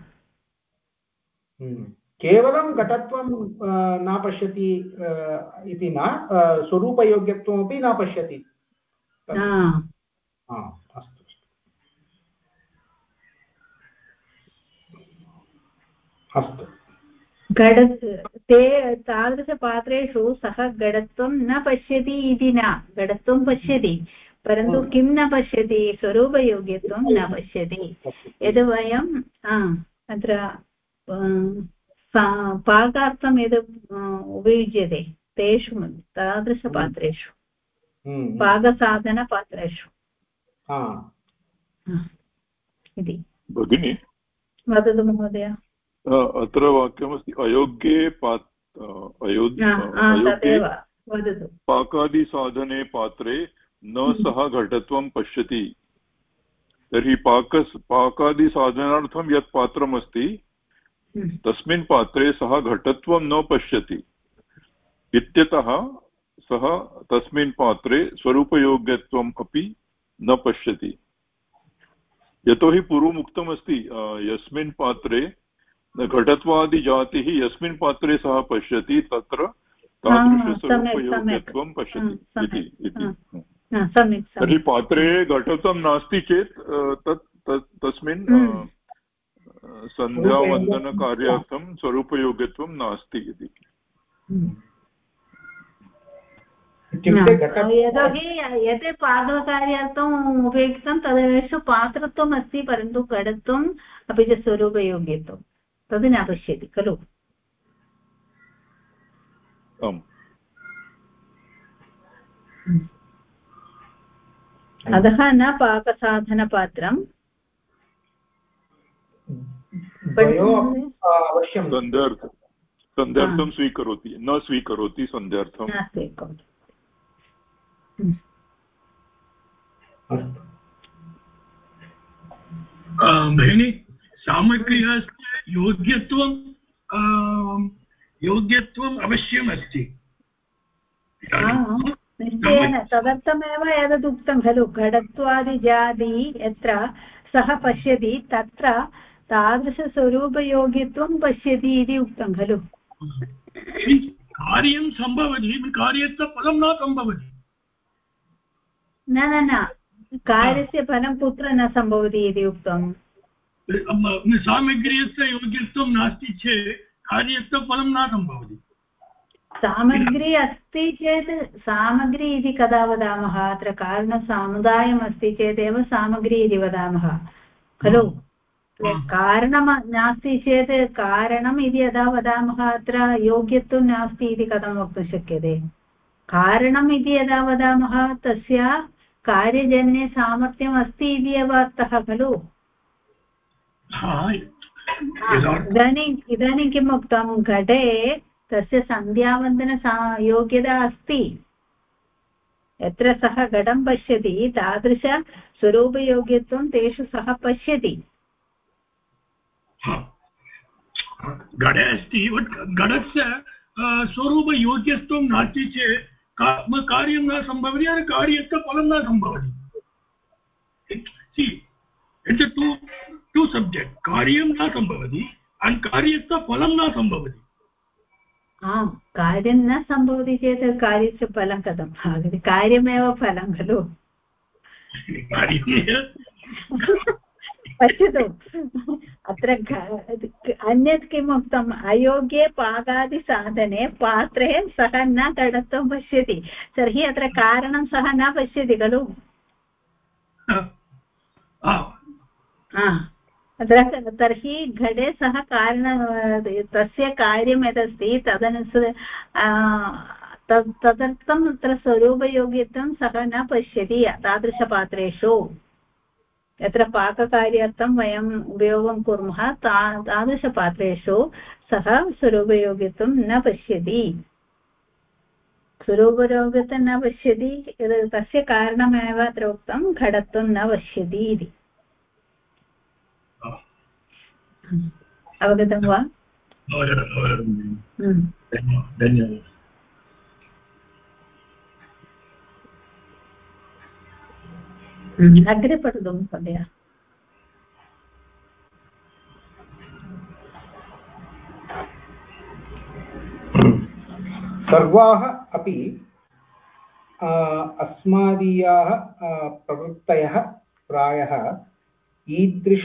केवलं घटत्वं न पश्यति इति न, स्वरूपयोग्यत्वमपि न पश्यति। अस्तु ते तादृशपात्रेषु सः घटत्वं न पश्यति इति न, घटत्वं पश्यति परन्तु किं न पश्यति, स्वरूपयोग्यत्वं न पश्यति। यद् वयं अत्र पाकार्थं यद् उपयुज्यते तेषु तादृशपात्रेषु, पाकसाधनपात्रेषु इति। भगिनी वदतु महोदय। अत्र वाक्यमस्ति अयोग्ये पाकादिसाधने पात्रे न सः घटत्वं पश्यति। तर्हि पाकादिसाधनार्थं यत् पात्रमस्ति तस्मिन् पात्रे सः घटत्वं न पश्यति इत्यतः सः तस्मिन् पात्रे स्वरूपयोग्यत्वम् अपि न पश्यति। यतोहि पूर्वमुक्तमस्ति यस्मिन् पात्रे घटत्वादिजातिः यस्मिन् पात्रे सः पश्यति तत्र तादृशस्वरूपयोग्यत्वं पश्यति इति। तर्हि पात्रे घटत्वं नास्ति चेत् तस्मिन् सन्ध्यावन्दनकार्यार्थं स्वरूपयोग्यत्वं नास्ति इति। यतोहि यत् पाककार्यार्थम् उपयुक्तं तदेषु पात्रत्वम् अस्ति, परन्तु घटत्वम् अपि च स्वरूपयोग्यत्वं तद् न पश्यति खलु। अतः न पाकसाधनपात्रं सन्ध्यार्थं स्वीकरोति, न स्वीकरोति सन्ध्यार्थं। भगिनी सामग्र्याः योग्यत्वम् अवश्यम् अस्ति। निश्चयेन तदर्थमेव एतदुक्तं खलु, घटत्वादिजाति यत्र सः पश्यति तत्र तादृशस्वरूपयोगित्वं पश्यति इति उक्तं खलु। कार्यं सम्भवति, कार्यस्य फलं न सम्भवति। न कार्यस्य फलं कुत्र न सम्भवति इति उक्तम्। सामग्र्यस्य योग्यत्वं नास्ति चेत् कार्यस्य फलं न सम्भवति। सामग्री अस्ति चेत् सामग्री इति कदा वदामः? अत्र कारणसमुदायम् अस्ति चेदेव सामग्री इति वदामः खलु। कारणं नास्ति चेत् कारणम् इति यदा वदामः अत्र योग्यत्वं नास्ति इति कथं वक्तुं शक्यते? कारणम् इति यदा वदामः तस्य कार्यजन्ये सामर्थ्यम् अस्ति इति एव अर्थः खलु। इदानीं किम् उक्तं? घटे तस्य सन्ध्यावन्दन योग्यता अस्ति। यत्र सः घटं पश्यति तादृश स्वरूपयोग्यत्वं तेषु सः पश्यति। घटे अस्ति, घटस्य स्वरूपयोग्यत्वं नास्ति चेत् कार्यं न सम्भवति, कार्यस्य फलं न सम्भवति। It's to subject. कार्यं न सम्भवति, कार्यस्य फलं न सम्भवति। आम्, कार्यं न सम्भवति चेत् कार्यस्य फलं कथं भवति? कार्यमेव फलं खलु। पश्यतु, अत्र अन्यत् किम् उक्तम्? अयोग्ये पाकादिसाधने पात्रे सः न घटत्वं पश्यति। तर्हि अत्र कारणं सः न पश्यति खलु। तर्हि घटे सः तस्य कार्यं यदस्ति तदर्थम् अत्र स्वरूपयोग्यत्वं सः न पश्यति। तादृशपात्रेषु यत्र पाककार्यार्थं वयम् उपयोगं कुर्मः तादृशपात्रेषु सः स्वरूपयोग्यत्वं न पश्यति। स्वरूपयोग्यत्वं न पश्यति, तस्य कारणमेव अत्र उक्तं घटत्वं न पश्यति इति। अवगतं वा? धन्यवादः। अग्रे पठतु महोदय। सर्वाः अपि अस्मादीयाः प्रवृत्तयः प्रायः ईदृश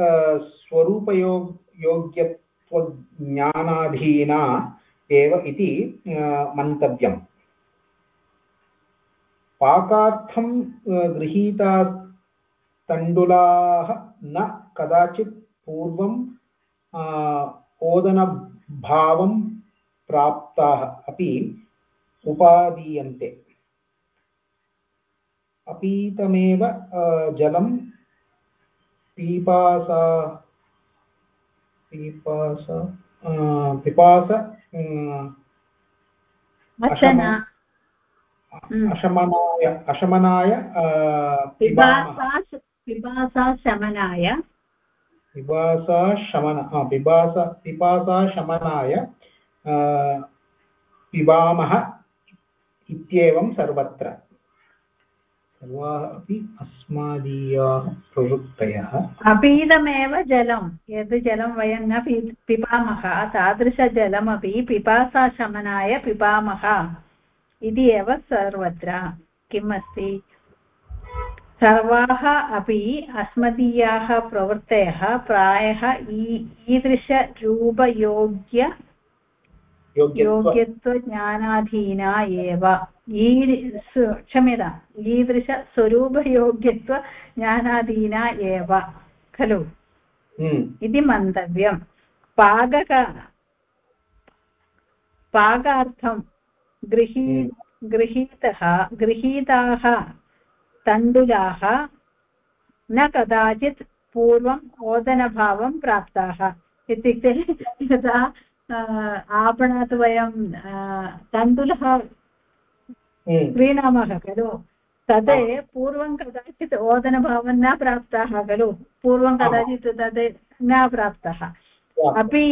स्वरूपयोग्यत्वज्ञानाधीना एव इति मन्तव्यम्। पाकार्थं गृहीता तण्डुलाः न कदाचित् पूर्वम् ओदनभावं प्राप्ताः अपि उपादीयन्ते। अपीतमेव जलं अशमनाय पिबामः इत्येवं सर्वत्र। सर्वाः अपि अस्मादीयाः प्रवृत्तयः अपीतमेव जलं, यद् जलं वयं न पिबामः तादृशजलमपि पिपासाशमनाय पिबामः इति एव सर्वत्र। किम् अस्ति? सर्वाः अपि अस्मदीयाः प्रवृत्तयः प्रायः ईदृशयोग्यत्वज्ञानाधीना एव। क्षम्यताम्, ईदृशस्वरूपयोग्यत्वज्ञानाधीना एव खलु इति मन्तव्यम्। पाकार्थं गृहीताः तण्डुलाः न कदाचित् पूर्वम् ओदनभावं प्राप्ताः। इत्युक्ते यदा आपणात् वयं तण्डुलः क्रीणामः खलु, तद् पूर्वं कदाचित् ओदनभावं न प्राप्ताः खलु। पूर्वं कदाचित् तद् न प्राप्तः अपि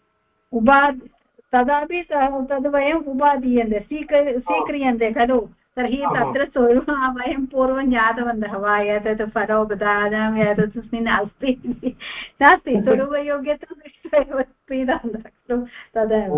तदापि तद् वयम् उपादीयन्ते, स्वीक्रियन्ते खलु। तर्हि तत्र स्वरूपं वयं पूर्वं ज्ञातवन्तः वा एतत् फलोपदानम् एतस्मिन् अस्ति इति नास्ति स्वरूपयोग्यता दृष्ट्वा एव पीतवन्तः खलु तदेव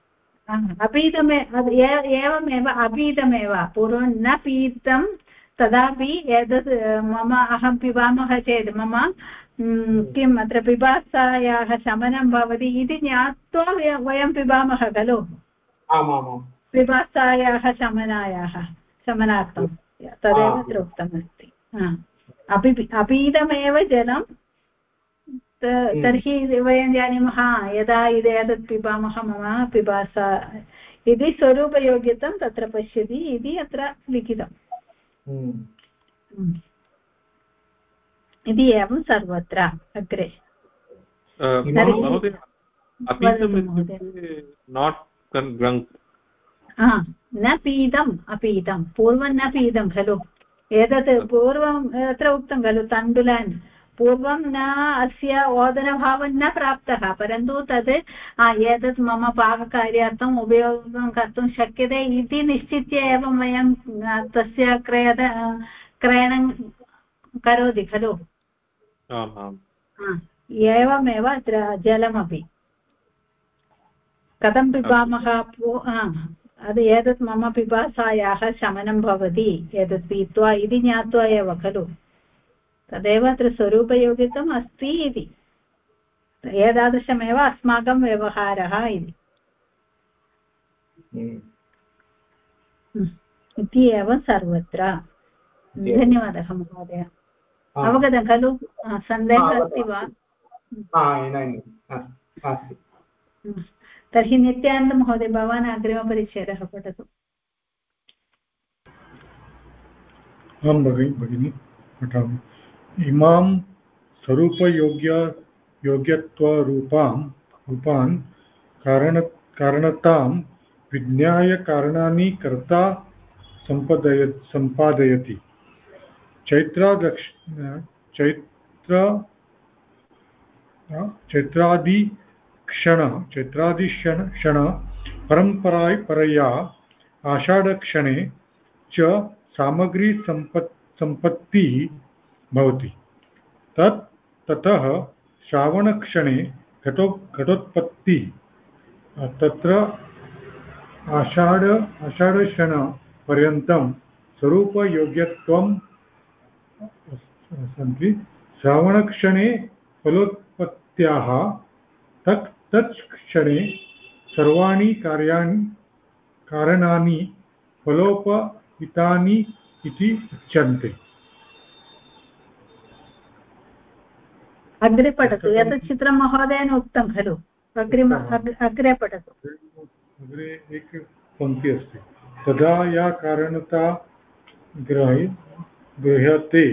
एवमेव अपीतमेव पूर्वं न पीतं तदापि एतत् मम अहं पिबामः चेत् मम किम् अत्र पिपासायाः शमनं भवति इति ज्ञात्वा वयं पिबामः खलु पिपासायाः शमनार्थं तदेव अत्र उक्तमस्ति अपीतमेव जलं तर्हि वयं जानीमः यदा एतत् पिबामः मम पिपासा इति स्वरूपयोग्यतं तत्र पश्यति इति अत्र लिखितम् इति एवं सर्वत्र अग्रे न पीतम् अपीतं पूर्वं न पीतं खलु एतत् पूर्वम् अत्र उक्तं खलु तण्डुलान् पूर्वं न अस्य ओदनभावं न प्राप्तः परन्तु तद् एतत् मम पाककार्यार्थम् उपयोगं कर्तुं शक्यते इति निश्चित्य एव वयं तस्य क्रयणं करोति खलु एवमेव अत्र जलमपि कथं पिबामः एतत् मम पिपासायाः शमनं भवति एतत् पीत्वा इति ज्ञात्वा एव खलु तदेव अत्र स्वरूपयोगितम् अस्ति इति एतादृशमेव अस्माकं व्यवहारः इति एव सर्वत्र धन्यवादः महोदय अवगतं खलु सन्देहः अस्ति वा तर्हि नित्यानन्दमहोदय भवान् अग्रिमपरिच्छेदः पठतु आं भगिनि पठामि इमां स्वरूपयोग्यत्वरूपान् कारणतां विज्ञाय कारणानि कर्ता सम्पादयति चैत्रादिक्षण परया आषाढक्षणे च सामग्री सम्पत्तिः भवति ततः श्रावणक्षणे घटोत्पत्तिः तत्र आषाढक्षणपर्यन्तं स्वरूपयोग्यत्वं सन्ति श्रावणक्षणे फलोत्पत्त्याः तत् क्षणे सर्वाणि कारणानि फलोपहितानि इति उच्यन्ते अग्रे पठतु एतत् चित्रं महोदयेन उक्तं खलु अग्रे पठतु अग्रे एक पङ्क्ति अस्ति तदा या कारणता गृह्यते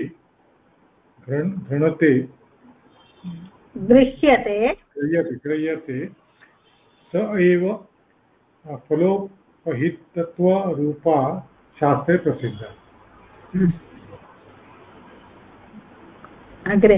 स एव फलोपहितत्वरूपा शास्त्रे प्रसिद्धा अग्रे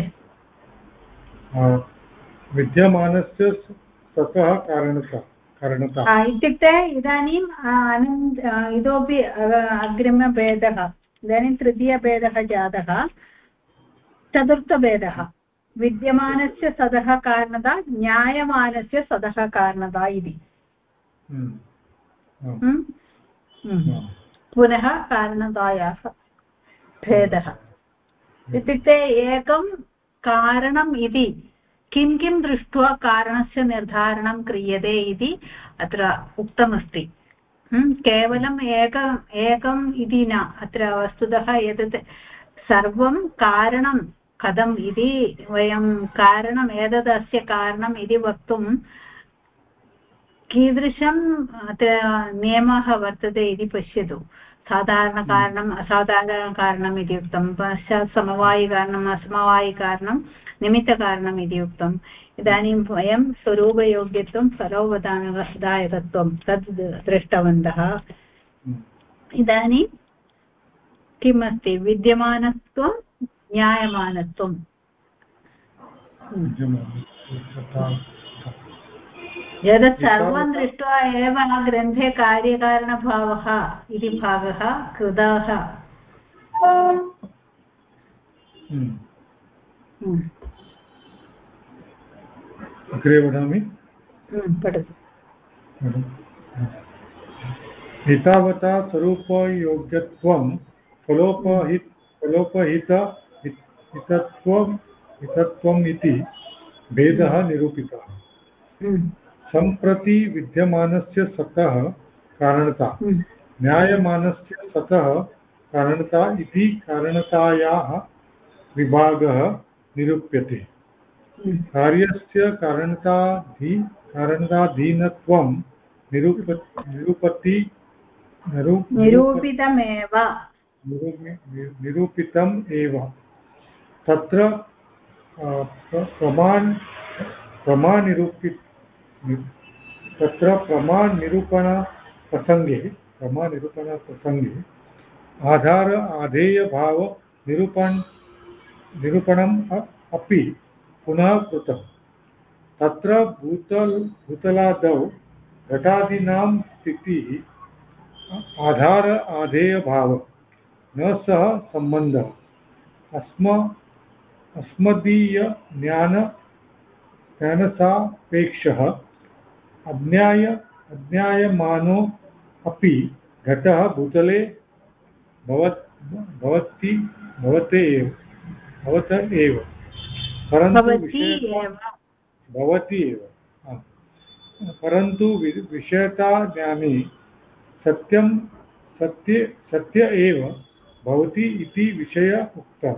विद्यमानस्य सतः कारणता इत्युक्ते इदानीम् इतोपि अग्रिमभेदः इदानीं तृतीयभेदः जातः चतुर्थभेदः विद्यमानस्य सदः कारणता ज्ञायमानस्य सदः कारणता इति पुनः कारणतायाः भेदः इत्युक्ते एकं कारणम् इति किं किं दृष्ट्वा कारणस्य निर्धारणं क्रियते इति अत्र उक्तमस्ति केवलम् एकम् इति न अत्र वस्तुतः एतत् सर्वं कारणं कथम् इति वयं कारणम् एतदस्य कारणम् इति वक्तुं कीदृशम् अत्र नियमः वर्तते इति पश्यतु साधारणकारणम् असाधारणकारणम् इति उक्तं पश्चात् समवायिकारणम् असमवायिकारणं निमित्तकारणम् इति उक्तम् इदानीं वयं स्वरूपयोग्यत्वं फलोपदायकत्वं तद् दृष्टवन्तः इदानीं किम् अस्ति विद्यमानत्वं ज्ञायमानत्वं एतत् सर्वं दृष्ट्वा एव ग्रन्थे कार्यकारणभावः इति भागः कृतः। अग्रे वदामि। पठतु। एतावता स्वरूपयोग्यत्वं फलोपहितत्वम् इति भेदः निरूपितः। सम्प्रति विद्यमानस्य सतः कारणता न्यायमानस्य सतः कारणता इति कारणतायाः विभागः निरूप्यते। कार्यस्य कारणताधीनत्वं निरूपितम् एव। तत्र प्रमानिरूपणप्रसंगे आधार आधेयभाव निरूपणम् अपि पुनः कृतम्। तत्र भूतलादौ घटादीनां स्थितिः आधार आधेयभाव न सह सम्बन्धः ज्ञानसापेक्षः अज्ञायमानो अपि घटः भूतले भवत एव परन्तु विषयता ज्ञाने सत्य एव भवति इति विषय उक्तः।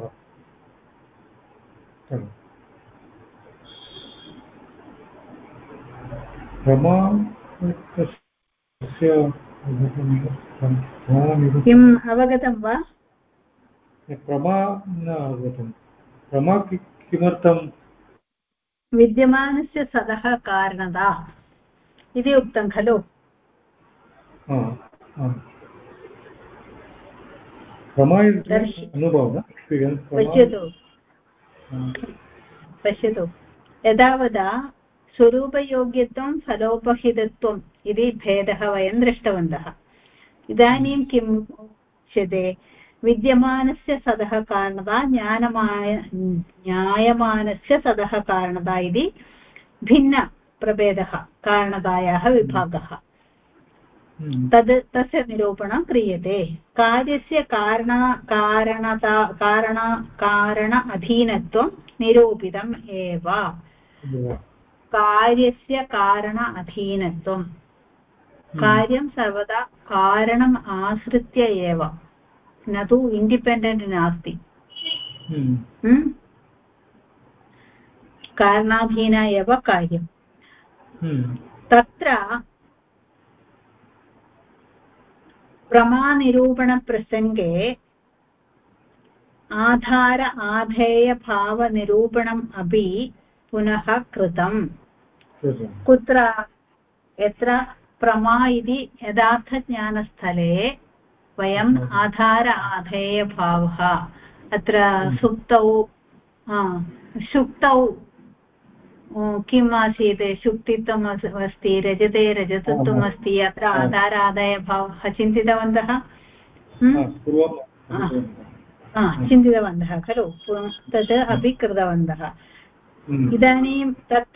किम् अवगतं वा? प्रमा न अवगतं। प्रमा किमर्थं? विद्यमानस्य सदः कारणता इति उक्तं खलु। पश्यतु यदावदा स्वरूपयोग्यत्वं फलोपहितत्वम् इति भेदः वयं दृष्टवन्तः। इदानीं किम् उच्यते? विद्यमानस्य सदः कारणता न्यायमानस्य सदः कारणता इति भिन्नप्रभेदः कारणतायाः विभागः। तस्य निरूपणं क्रियते। कार्यस्य कारण अधीनत्वं निरूपितम् एव। कार्यस्य कारण अधीनत्वं कार्यं सर्वदा कारणम् आश्रित्य एव न तु इण्डिपेण्डेण्ट् नास्ति। कारणाधीन एव कार्यं। तत्र प्रमानिरूपणप्रसङ्गे आधार आधेयभावनिरूपणम् अपि पुनः कृतम्। कुत्र? यत्र प्रमा इति यथार्थज्ञानस्थले वयम् आधार आधेयभावः अत्र सुक्तौ किम् आसीत्? शुक्तित्वम् अस्ति, रजते रजतत्वम् अस्ति। अत्र आधार आदायभावः चिन्तितवन्तः चिन्तितवन्तः खलु। तत् अपि कृतवन्तः। इदानीं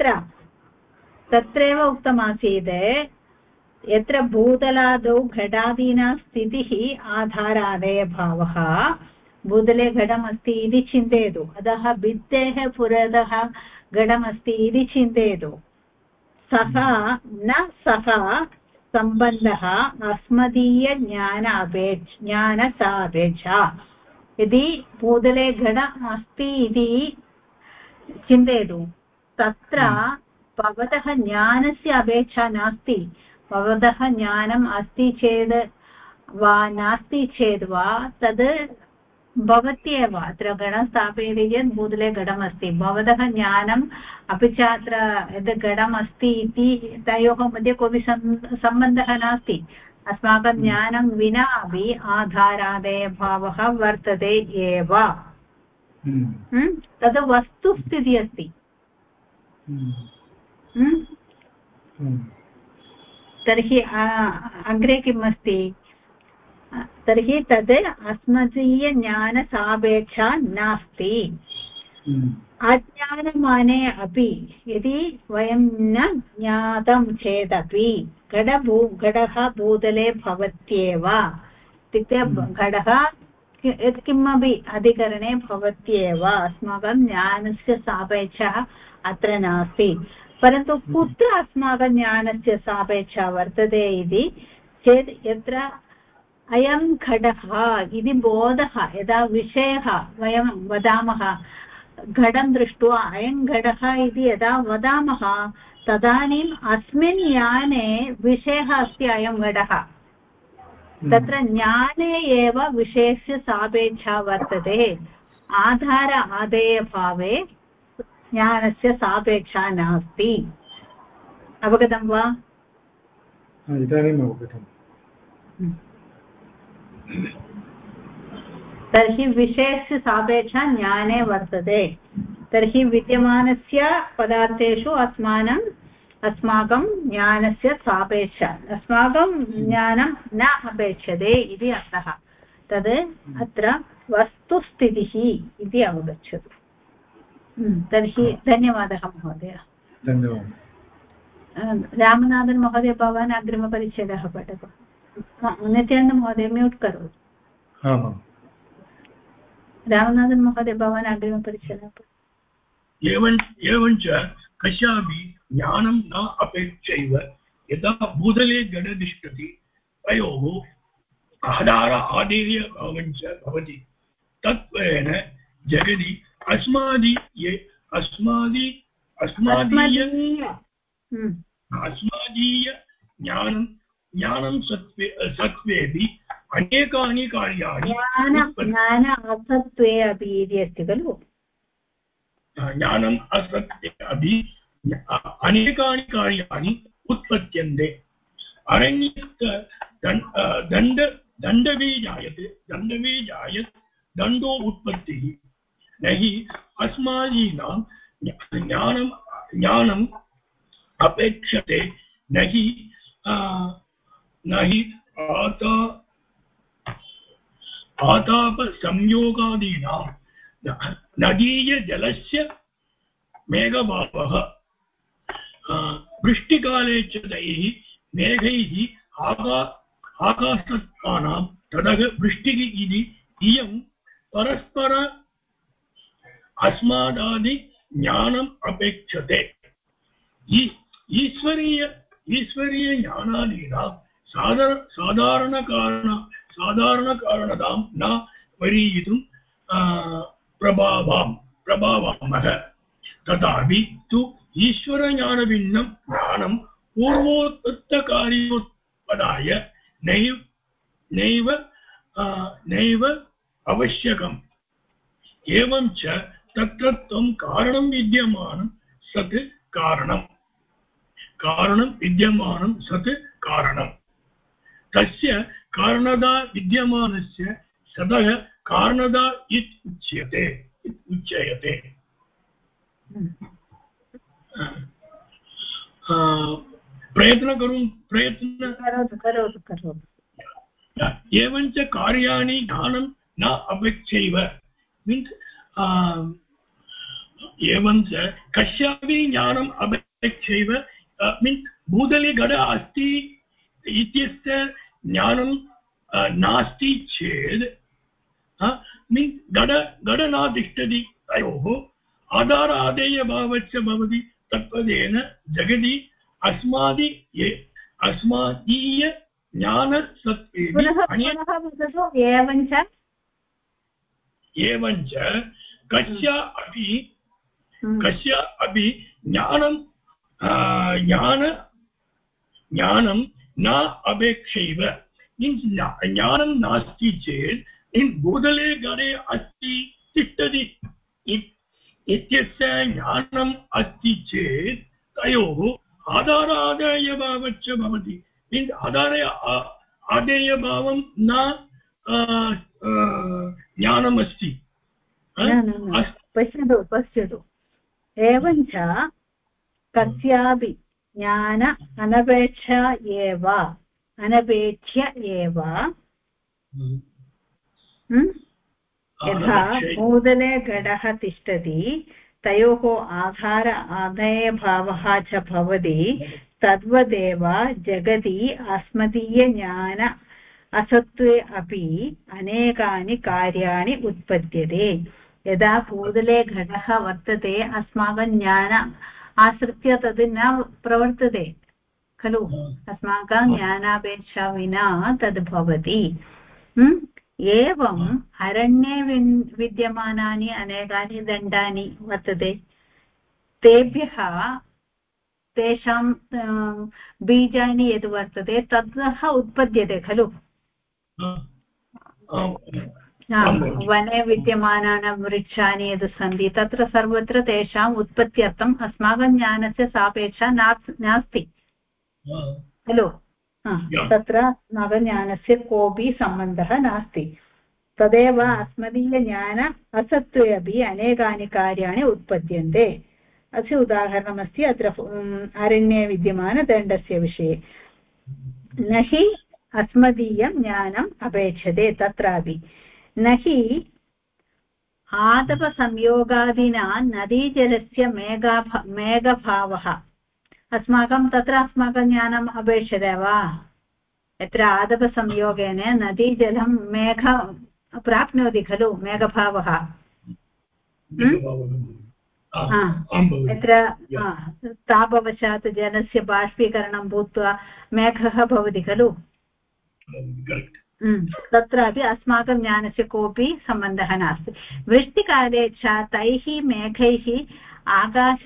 तत्रैव उक्तमासीत् यत्र भूतलादौ घटादीनां स्थितिः आधार आदायभावः। भूतले घटमस्ति इति चिन्तयतु। अतः भित्तेः पुरतः घटमस्ति इति चिन्तयतु। सः सम्बन्धः अस्मदीयज्ञानसापेक्षा। यदि भूतले घटम् अस्ति इति चिन्तयतु, तत्र भवतः ज्ञानस्य अपेक्षा नास्ति। भवतः ज्ञानम् अस्ति चेत् वा नास्ति चेत् वा तद् भवत्येव। अत्र घटं स्थापयति चेत् भूतले घटमस्ति, भवतः ज्ञानम् अपि च अत्र यद् घटमस्ति इति तयोः मध्ये कोऽपि सम्बन्धः नास्ति। अस्माकं ज्ञानं विना अपि आधारादेयभावः वर्तते एव। तद् वस्तुस्थितिः अस्ति। तर्हि अग्रे किम् अस्ति तर्हि तद् अस्मदीयज्ञानसापेक्षा नास्ति अज्ञानमाने अपि यदि वयं न ज्ञातं चेदपि घटः भूतले भवत्येव इत्युक्ते घटः यत्किमपि अधिकरणे भवत्येव अस्माकं ज्ञानस्य सापेक्षः अत्र नास्ति परन्तु कुत्र अस्माकं ज्ञानस्य सापेक्षः वर्तते इति चेत् यत्र अयं घटः इति बोधः यदा विषयः वयं वदामः घटं दृष्ट्वा अयं घटः इति यदा वदामः तदानीम् अस्मिन् ज्ञाने विषयः अस्ति अयं घटः तत्र ज्ञाने एव विषयस्य सापेक्षः वर्तते आधार आदेयभावे ज्ञानस्य सापेक्षा नास्ति अवगतं वा इदानीम् अवगतम् तर्हि विषयस्य सापेक्षा ज्ञाने वर्तते तर्हि विद्यमानस्य पदार्थेषु अस्माकं ज्ञानस्य सापेक्षा अस्माकं ज्ञानं न अपेक्षते इति अर्थः तद् अत्र वस्तुस्थितिः इति अवगच्छतु तर्हि धन्यवादः महोदय धन्यवादः रामनाथन् महोदय भवान् अग्रिमपरिच्छेदः पठतु नित्यानन्द महोदय म्यूट् करोतु रामनाथन् महोदय भवान् अग्रिमपरिच्छेदः एवञ्च कस्यापि ज्ञानं न अपेक्षैव यदा भूतले घटतिष्ठति तयोः आधार आदेय भावञ्च भवति तत्त्वेन जगति अस्मादीय ज्ञानं सत्त्वेऽपि अनेकानि कार्याणि ज्ञान असत्त्वे अपि इति अस्ति खलु ज्ञानम् असत्ये अपि अनेकानि कार्याणि उत्पद्यन्ते अरण्यस्य दण्डवे जायते दण्डो उत्पत्तिः न हि अस्मादीनां ज्ञानम् अपेक्षते न हि आतापसंयोगादीनां नदीयजलस्य मेघभावः वृष्टिकाले च तैः मेघैः आकाशस्थानां ततः वृष्टिः इति इयं परस्पर अस्मादादि ज्ञानम् अपेक्षते ईश्वरीयज्ञानादीनां साधारणकारणतां न परिहृतुं प्रभावामः तथापि तु ईश्वरज्ञानभिन्नं ज्ञानं पूर्वोत्पत्तकार्योत्पदाय नैव आवश्यकम् एवं च तत्रत्वं कारणं विद्यमानं सत् कारणं तस्य कारणदा विद्यमानस्य सदः कारणदा उच्यते प्रयत्न करोतु एवञ्च कार्याणि ज्ञानं न अपेक्षैव मीन्स् एवञ्च कस्यापि ज्ञानम् अपेक्षैव मीन्स् भूतले घट अस्ति इत्यस्य ज्ञानं नास्ति चेत् मीन्स् घट न तिष्ठति तयोः आधार आदेयभावश्च भवति तत्पदेन जगति अस्मादीय ज्ञानसत्त्वे एवञ्च कस्य अपि ज्ञानं न अपेक्षैव मीन्स् ज्ञानं नास्ति चेत् भूतले घटे अस्ति तिष्ठति इत्यस्य ज्ञानम् अस्ति चेत् तयोः आधार आदेयभावश्च भवति मीन्स् आदेयभावं न ज्ञानमस्ति पश्यतु एवञ्च कस्यापि ज्ञान अनपेक्ष्य एव अनपेक्ष्य एव यथा भूतले घटः तिष्ठति तयोः आधेयभावः च भवति तद्वदेव जगति अस्मदीयज्ञान असत्त्वे अपि अनेकानि कार्याणि उत्पद्यते यदा भूतले घटः वर्तते अस्माकं ज्ञान आश्रित्य तद् न प्रवर्तते खलु अस्माकं ज्ञानापेक्षा विना तद् भवति एवम् अरण्ये विद्यमानानि अनेकानि दण्डानि वर्तते तेभ्यः तेषां बीजानि यद् वर्तते ततः उत्पद्यते खलु वने विद्यमानानां वृक्षाणि यद् सन्ति तत्र सर्वत्र तेषाम् उत्पत्त्यर्थम् अस्माकं ज्ञानस्य सापेक्षा नास्ति खलु तत्र अस्माकं ज्ञानस्य कोऽपि सम्बन्धः नास्ति तदेव अस्मदीयज्ञान असत्त्वे अपि अनेकानि कार्याणि उत्पद्यन्ते अस्य उदाहरणमस्ति अत्र अरण्ये विद्यमानदण्डस्य विषये न हि अस्मदीयं ज्ञानम् अपेक्षते तत्रापि न हि आतपसंयोगादिना नदीजलस्य मेघभावः अस्माकं तत्र अस्माकं ज्ञानम् अपेक्षते वा यत्र आतपसंयोगेन नदीजलं मेघ प्राप्नोति खलु मेघभावः यत्र तापवशात् जलस्य बाष्पीकरणं भूत्वा मेघः भवति खलु तत्रापि अस्माकं ज्ञानस्य कोऽपि सम्बन्धः नास्ति वृष्टिकाले च तैः मेघैः आकाश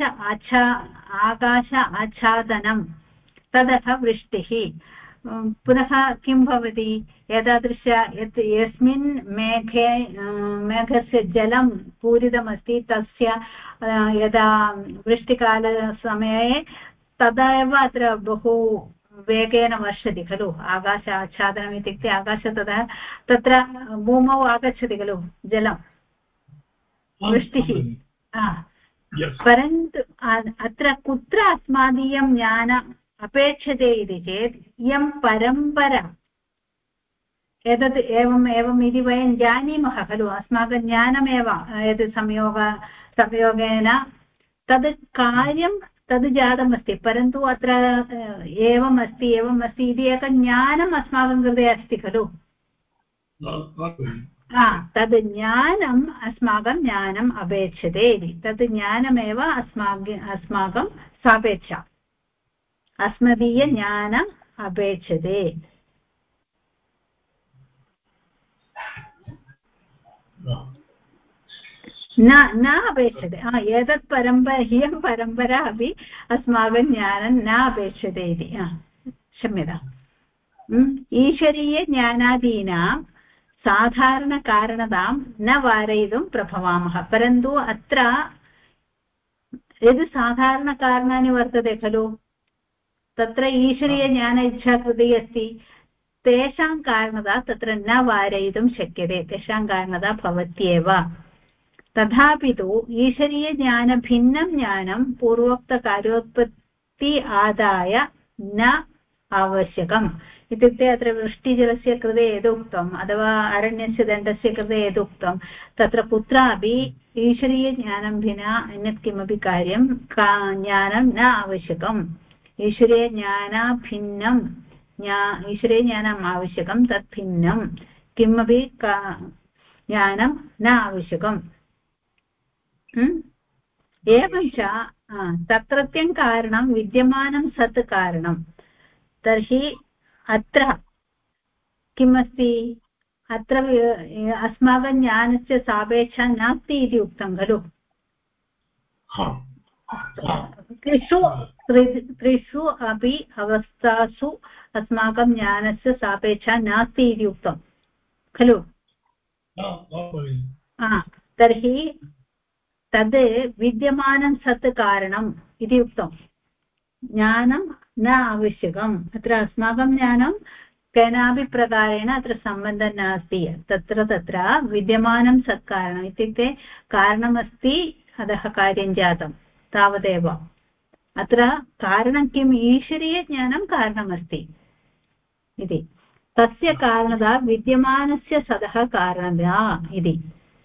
आच्छादनं ततः वृष्टिः पुनः किं भवति एतादृश यस्मिन् मेघस्य जलं पूरितमस्ति तस्य यदा वृष्टिकालसमये तदा एव अत्र बहु वेगेन वर्षति खलु आकाश आच्छादनम् इत्युक्ते आकाश तत्र भूमौ आगच्छति खलु जलं वृष्टिः परन्तु अत्र कुत्र अस्मादीयं ज्ञान अपेक्षते इति चेत् इयं परम्परा एतत् एवम् इति वयं जानीमः खलु अस्माकं ज्ञानमेव यत् संयोगेन तद् कार्यं तद् जातमस्ति परन्तु अत्र एवम् अस्ति इति एकं ज्ञानम् अस्माकं कृते अस्ति खलु तद् ज्ञानम् अस्माकं ज्ञानम् अपेक्षते इति तद् ज्ञानमेव अस्माकं सापेक्षा अस्मदीयज्ञानम् अपेक्षते न अपेक्षते एतत् इयं परम्परा अपि अस्माकं ज्ञानं न अपेक्षते इति क्षम्यताम् ईश्वरीयज्ञानादीनां साधारणकारणतां न वारयितुं प्रभवामः परन्तु अत्र यद् साधारणकारणानि वर्तते खलु तत्र ईश्वरीयज्ञान इच्छाकृतिः अस्ति तेषां कारणता तत्र न वारयितुं शक्यते तेषां कारणता भवत्येव तथापि तु ईश्वरीयज्ञानभिन्नं ज्ञानं पूर्वोक्तकार्योत्पत्ति आदाय न आवश्यकम् इत्युक्ते अत्र वृष्टिजलस्य कृते यदुक्तम् अथवा अरण्यस्य दण्डस्य कृते यदुक्तं तत्र कुत्रापि ईश्वरीयज्ञानं विना अन्यत् किमपि कार्यं ज्ञानं न आवश्यकम् ईश्वरीयज्ञानाभिन्नं ईश्वरीयज्ञानम् आवश्यकं तत् भिन्नं किमपि ज्ञानं न आवश्यकम् एवञ्च तत्रत्यं कारणं विद्यमानं सत् कारणं तर्हि अत्र किमस्ति अत्र अस्माकं ज्ञानस्य सापेक्षा नास्ति इति उक्तं खलु त्रिषु अपि अवस्थासु अस्माकं ज्ञानस्य सापेक्षा नास्ति इति उक्तं खलु तर्हि तद् विद्यमानं सत् कारणम् इति उक्तं ज्ञानं न आवश्यकम् अत्र अस्माकं ज्ञानं केनापि प्रकारेण अत्र सम्बन्धः नास्ति तत्र विद्यमानं सत्कारणम् इत्युक्ते कारणमस्ति अतः कार्यं जातं तावदेव अत्र कारणं किम् ईश्वरीयज्ञानं कारणमस्ति इति तस्य कारणता विद्यमानस्य सदः कारणता इति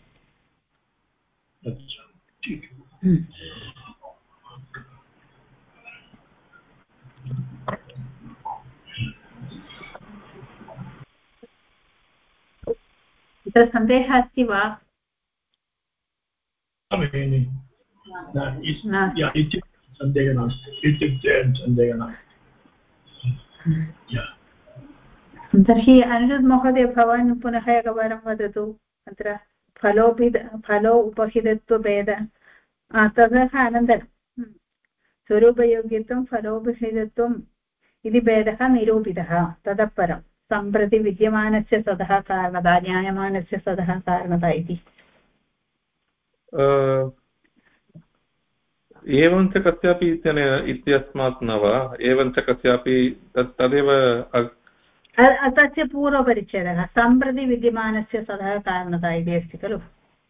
तत्र सन्देहः अस्ति वा सन्देहः नास्ति इत्युक्ते सन्देहः नास्ति। तर्हि अनिरुद्ध महोदय भवान् पुनः एकवारं वदतु अत्र फलो उपहितत्वभेद ततः अनन्तरं स्वरूपयोग्यत्वं फलोपहितत्वम् इति भेदः निरूपितः ततः परं सम्प्रति विद्यमानस्य सदः कारणता ज्ञायमानस्य सदः कारणता इति एवं च कस्यापि इत्यस्मात् न वा एवं च कस्यापि तदेव तस्य पूर्वपरिच्छेदः सम्प्रति विद्यमानस्य सदः कारणता इति अस्ति खलु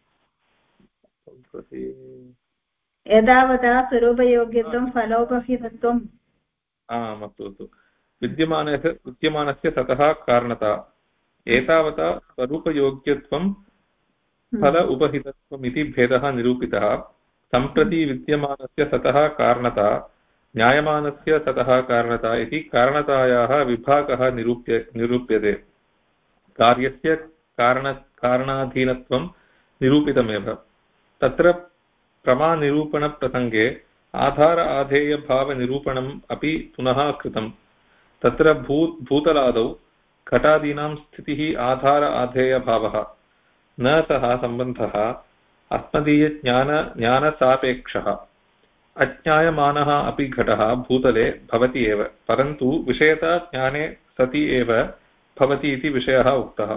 एतावता स्वरूपयोग्यत्वं फलोपहितत्वम् आम् अस्तु विद्यमानस्य सतः कारणता एतावता स्वरूपयोग्यत्वं फल उपहितत्वम् इति भेदः निरूपितः सम्प्रति विद्यमानस्य सतः कारणता ज्ञायमानस्य सतः कारणता इति कारणतायाः विभागः निरूप्यते कार्यस्य कारणाधीनत्वं निरूपितमेव तत्र प्रमानिरूपणप्रसङ्गे आधार आधेयभावनिरूपणम् अपि पुनः कृतं तत्र भूतलादौ घटादीनां स्थितिः आधार आधेयभावः न सः सम्बन्धः अस्मदीयज्ञानसापेक्षः अज्ञायमानः अपि घटः भूतले भवति एव परन्तु विषयता ज्ञाने सति एव भवति इति विषयः उक्तः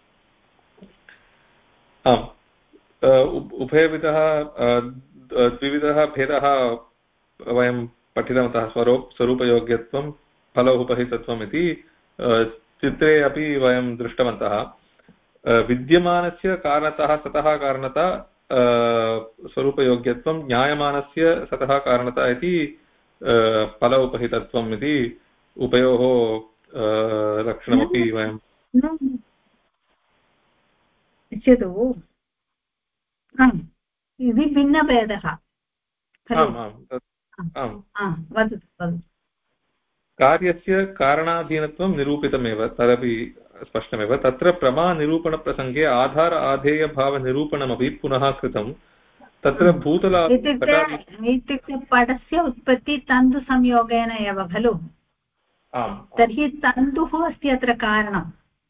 आम् उभयविधः द्विविधः भेदः वयं पठितवन्तः स्वरूपयोग्यत्वं फलोपहितत्वम् इति चित्रे अपि वयं दृष्टवन्तः विद्यमानस्य कारणतः सतः कारणता स्वरूपयोग्यत्वं ज्ञायमानस्य सतः कारणता इति फलोपहितत्वम् इति उभयोः लक्षणमपि वयं पश्यतु इति भिन्नभेदः वदतु कार्यस्य कारणाधीनत्वं निरूपितमेव तदपि स्पष्टमेव तत्र प्रमानिरूपणप्रसङ्गे आधार आधेयभावनिरूपणमपि पुनः कृतं तत्र भूतला इत्युक्ते पटस्य उत्पत्ति तन्तुसंयोगेन एव खलु तर्हि तन्तुः अस्ति अत्र कारणं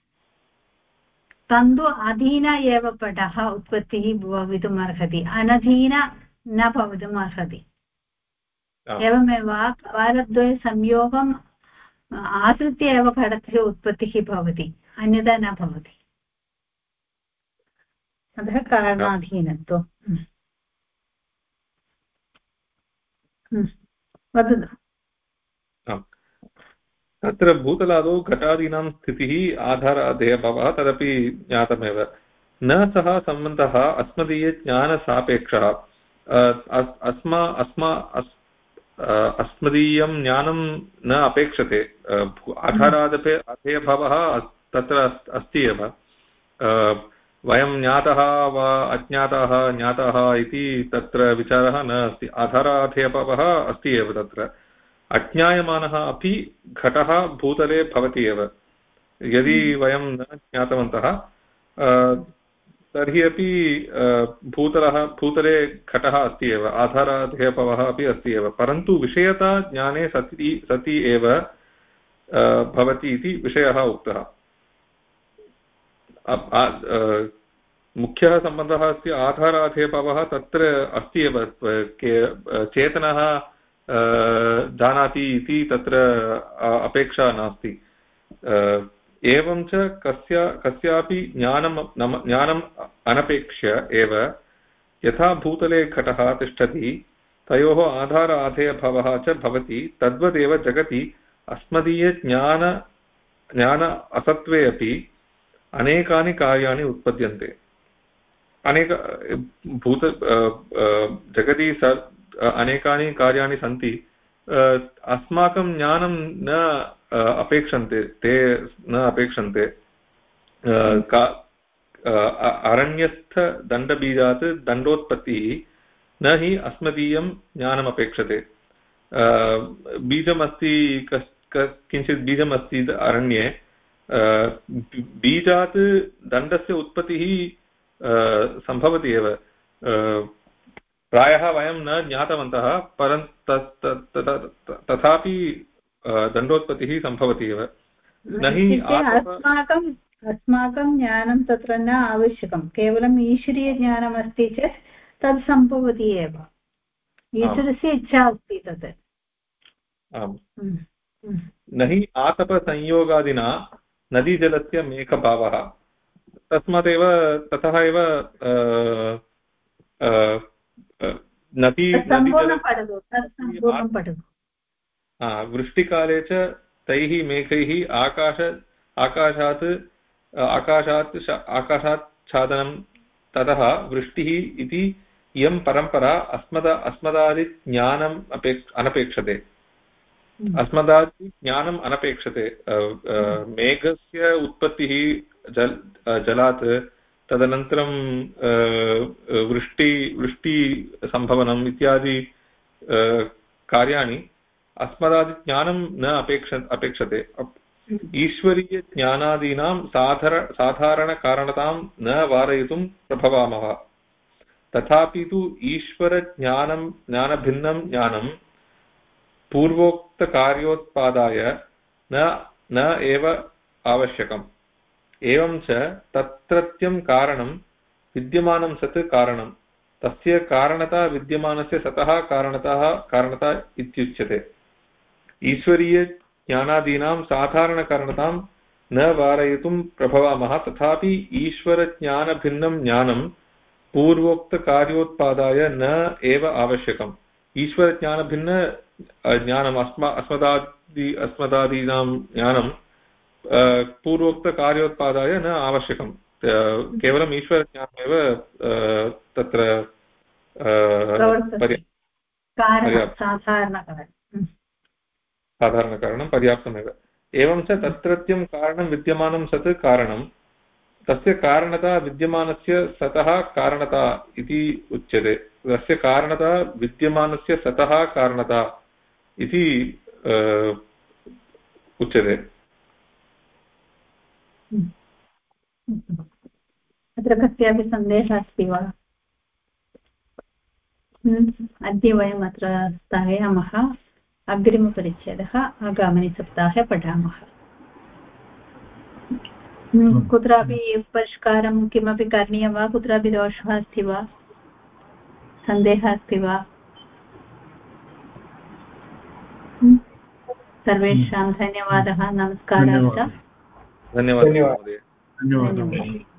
तन्तु अधीन एव पटः उत्पत्तिः भवितुम् अर्हति अनधीन न भवितुम् अर्हति एवमेव कपालद्वयसंयोगम् आश्रित्य एव घटस्य उत्पत्तिः भवति अन्यथा न भवति अतः कारणाधीनत्वं वदतु तत्र भूतलादौ घटादीनां स्थितिः आधाराधेयभावः तदपि ज्ञातमेव न सः सम्बन्धः अस्मदीयज्ञानसापेक्षः अस्मदीयं ज्ञानं न अपेक्षते आधाराधेयभावः तत्र अस्ति एव वयं ज्ञातः वा अज्ञाताः ज्ञाताः इति तत्र विचारः न अस्ति आधाराधेयभावः अस्ति एव तत्र अज्ञायमानः अपि घटः भूतले भवति एव यदि वयं न ज्ञातवन्तः तर्हि अपि भूतले घटः अस्ति एव आधाराधेयभावः अपि अस्ति एव परन्तु विषयता ज्ञाने सति एव भवति इति विषयः उक्तः मुख्यः सम्बन्धः अस्ति आधाराधेयभावः तत्र अस्ति एव चेतनः जानाति इति तत्र अपेक्षा नास्ति एवं च कस्यापि ज्ञानम् अनपेक्ष्य एव यथा भूतले घटः तिष्ठति तयोः आधार आधेयभावः च भवति तद्वदेव जगति अस्मदीयज्ञान असत्त्वे अपि अनेकानि कार्याणि उत्पद्यन्ते जगति अनेकानि कार्याणि सन्ति अस्माकं ज्ञानं न अपेक्षन्ते, ते न अपेक्षन्ते। अरण्यस्थदण्डबीजात् दण्डोत्पत्तिः न हि अस्मदीयं ज्ञानमपेक्षते। बीजमस्ति, किञ्चित् बीजमस्ति अरण्ये, बीजात् दण्डस्य उत्पत्तिः सम्भवति एव। प्रायः वयं न ज्ञातवन्तः, परन्तु तथापि दण्डोत्पत्तिः सम्भवति एव। न हि अस्माकं ज्ञानं तत्र न आवश्यकं, केवलम् ईश्वरीयज्ञानमस्ति चेत् तत् सम्भवति एव, ईश्वरस्य इच्छा अस्ति तत्। आम्, न हि आतपसंयोगादिना नदीजलस्य मेघभावः, तस्मादेव ततः एव वृष्टिकाले च तैः मेघैः आकाशाच्छादनं, ततः वृष्टिः इति इयं परम्परा अस्मदादिज्ञानम् अनपेक्षते। अस्मदादिज्ञानम् अनपेक्षते। मेघस्य उत्पत्तिः जलात्, तदनन्तरं वृष्टिसम्भवनम् इत्यादि कार्याणि अस्मदादिज्ञानं न अपेक्षते। ईश्वरीयज्ञानादीनां साधारणकारणतां न वारयितुं प्रभवामः। तथापि तु ज्ञानभिन्नं ज्ञानं पूर्वोक्तकार्योत्पादाय न एव आवश्यकम्। एवं च तत्रत्यं कारणं विद्यमानं सत् कारणं, तस्य कारणता विद्यमानस्य सतः कारणता इत्युच्यते। ईश्वरीयज्ञानादीनां साधारणकारणतां न वारयितुं प्रभवामः, तथापि ईश्वरज्ञानभिन्नं ज्ञानं पूर्वोक्तकार्योत्पादाय न एव आवश्यकम्। ईश्वरज्ञानभिन्न ज्ञानम् अस्मदादीनां ज्ञानं पूर्वोक्तकार्योत्पादाय न आवश्यकं। केवलम् ईश्वरज्ञानमेव तत्र साधारणकारणं पर्याप्तमेव। एवं च तत्रत्यं कारणं विद्यमानं सत् कारणं, तस्य कारणता विद्यमानस्य सतः कारणता इति उच्यते। तस्य कारणता विद्यमानस्य सतः कारणता इति उच्यते। अत्र कस्यापि सन्देहः अस्ति वा? अद्य वयम् अत्र स्थापयामः। अग्रिमपरिच्छेदः आगामिनि सप्ताहे पठामः। कुत्रापि परिष्कारं किमपि करणीयं वा? कुत्रापि दोषः अस्ति वा? सन्देहः अस्ति वा? सर्वेषां धन्यवादः, नमस्काराः। धन्यवादः।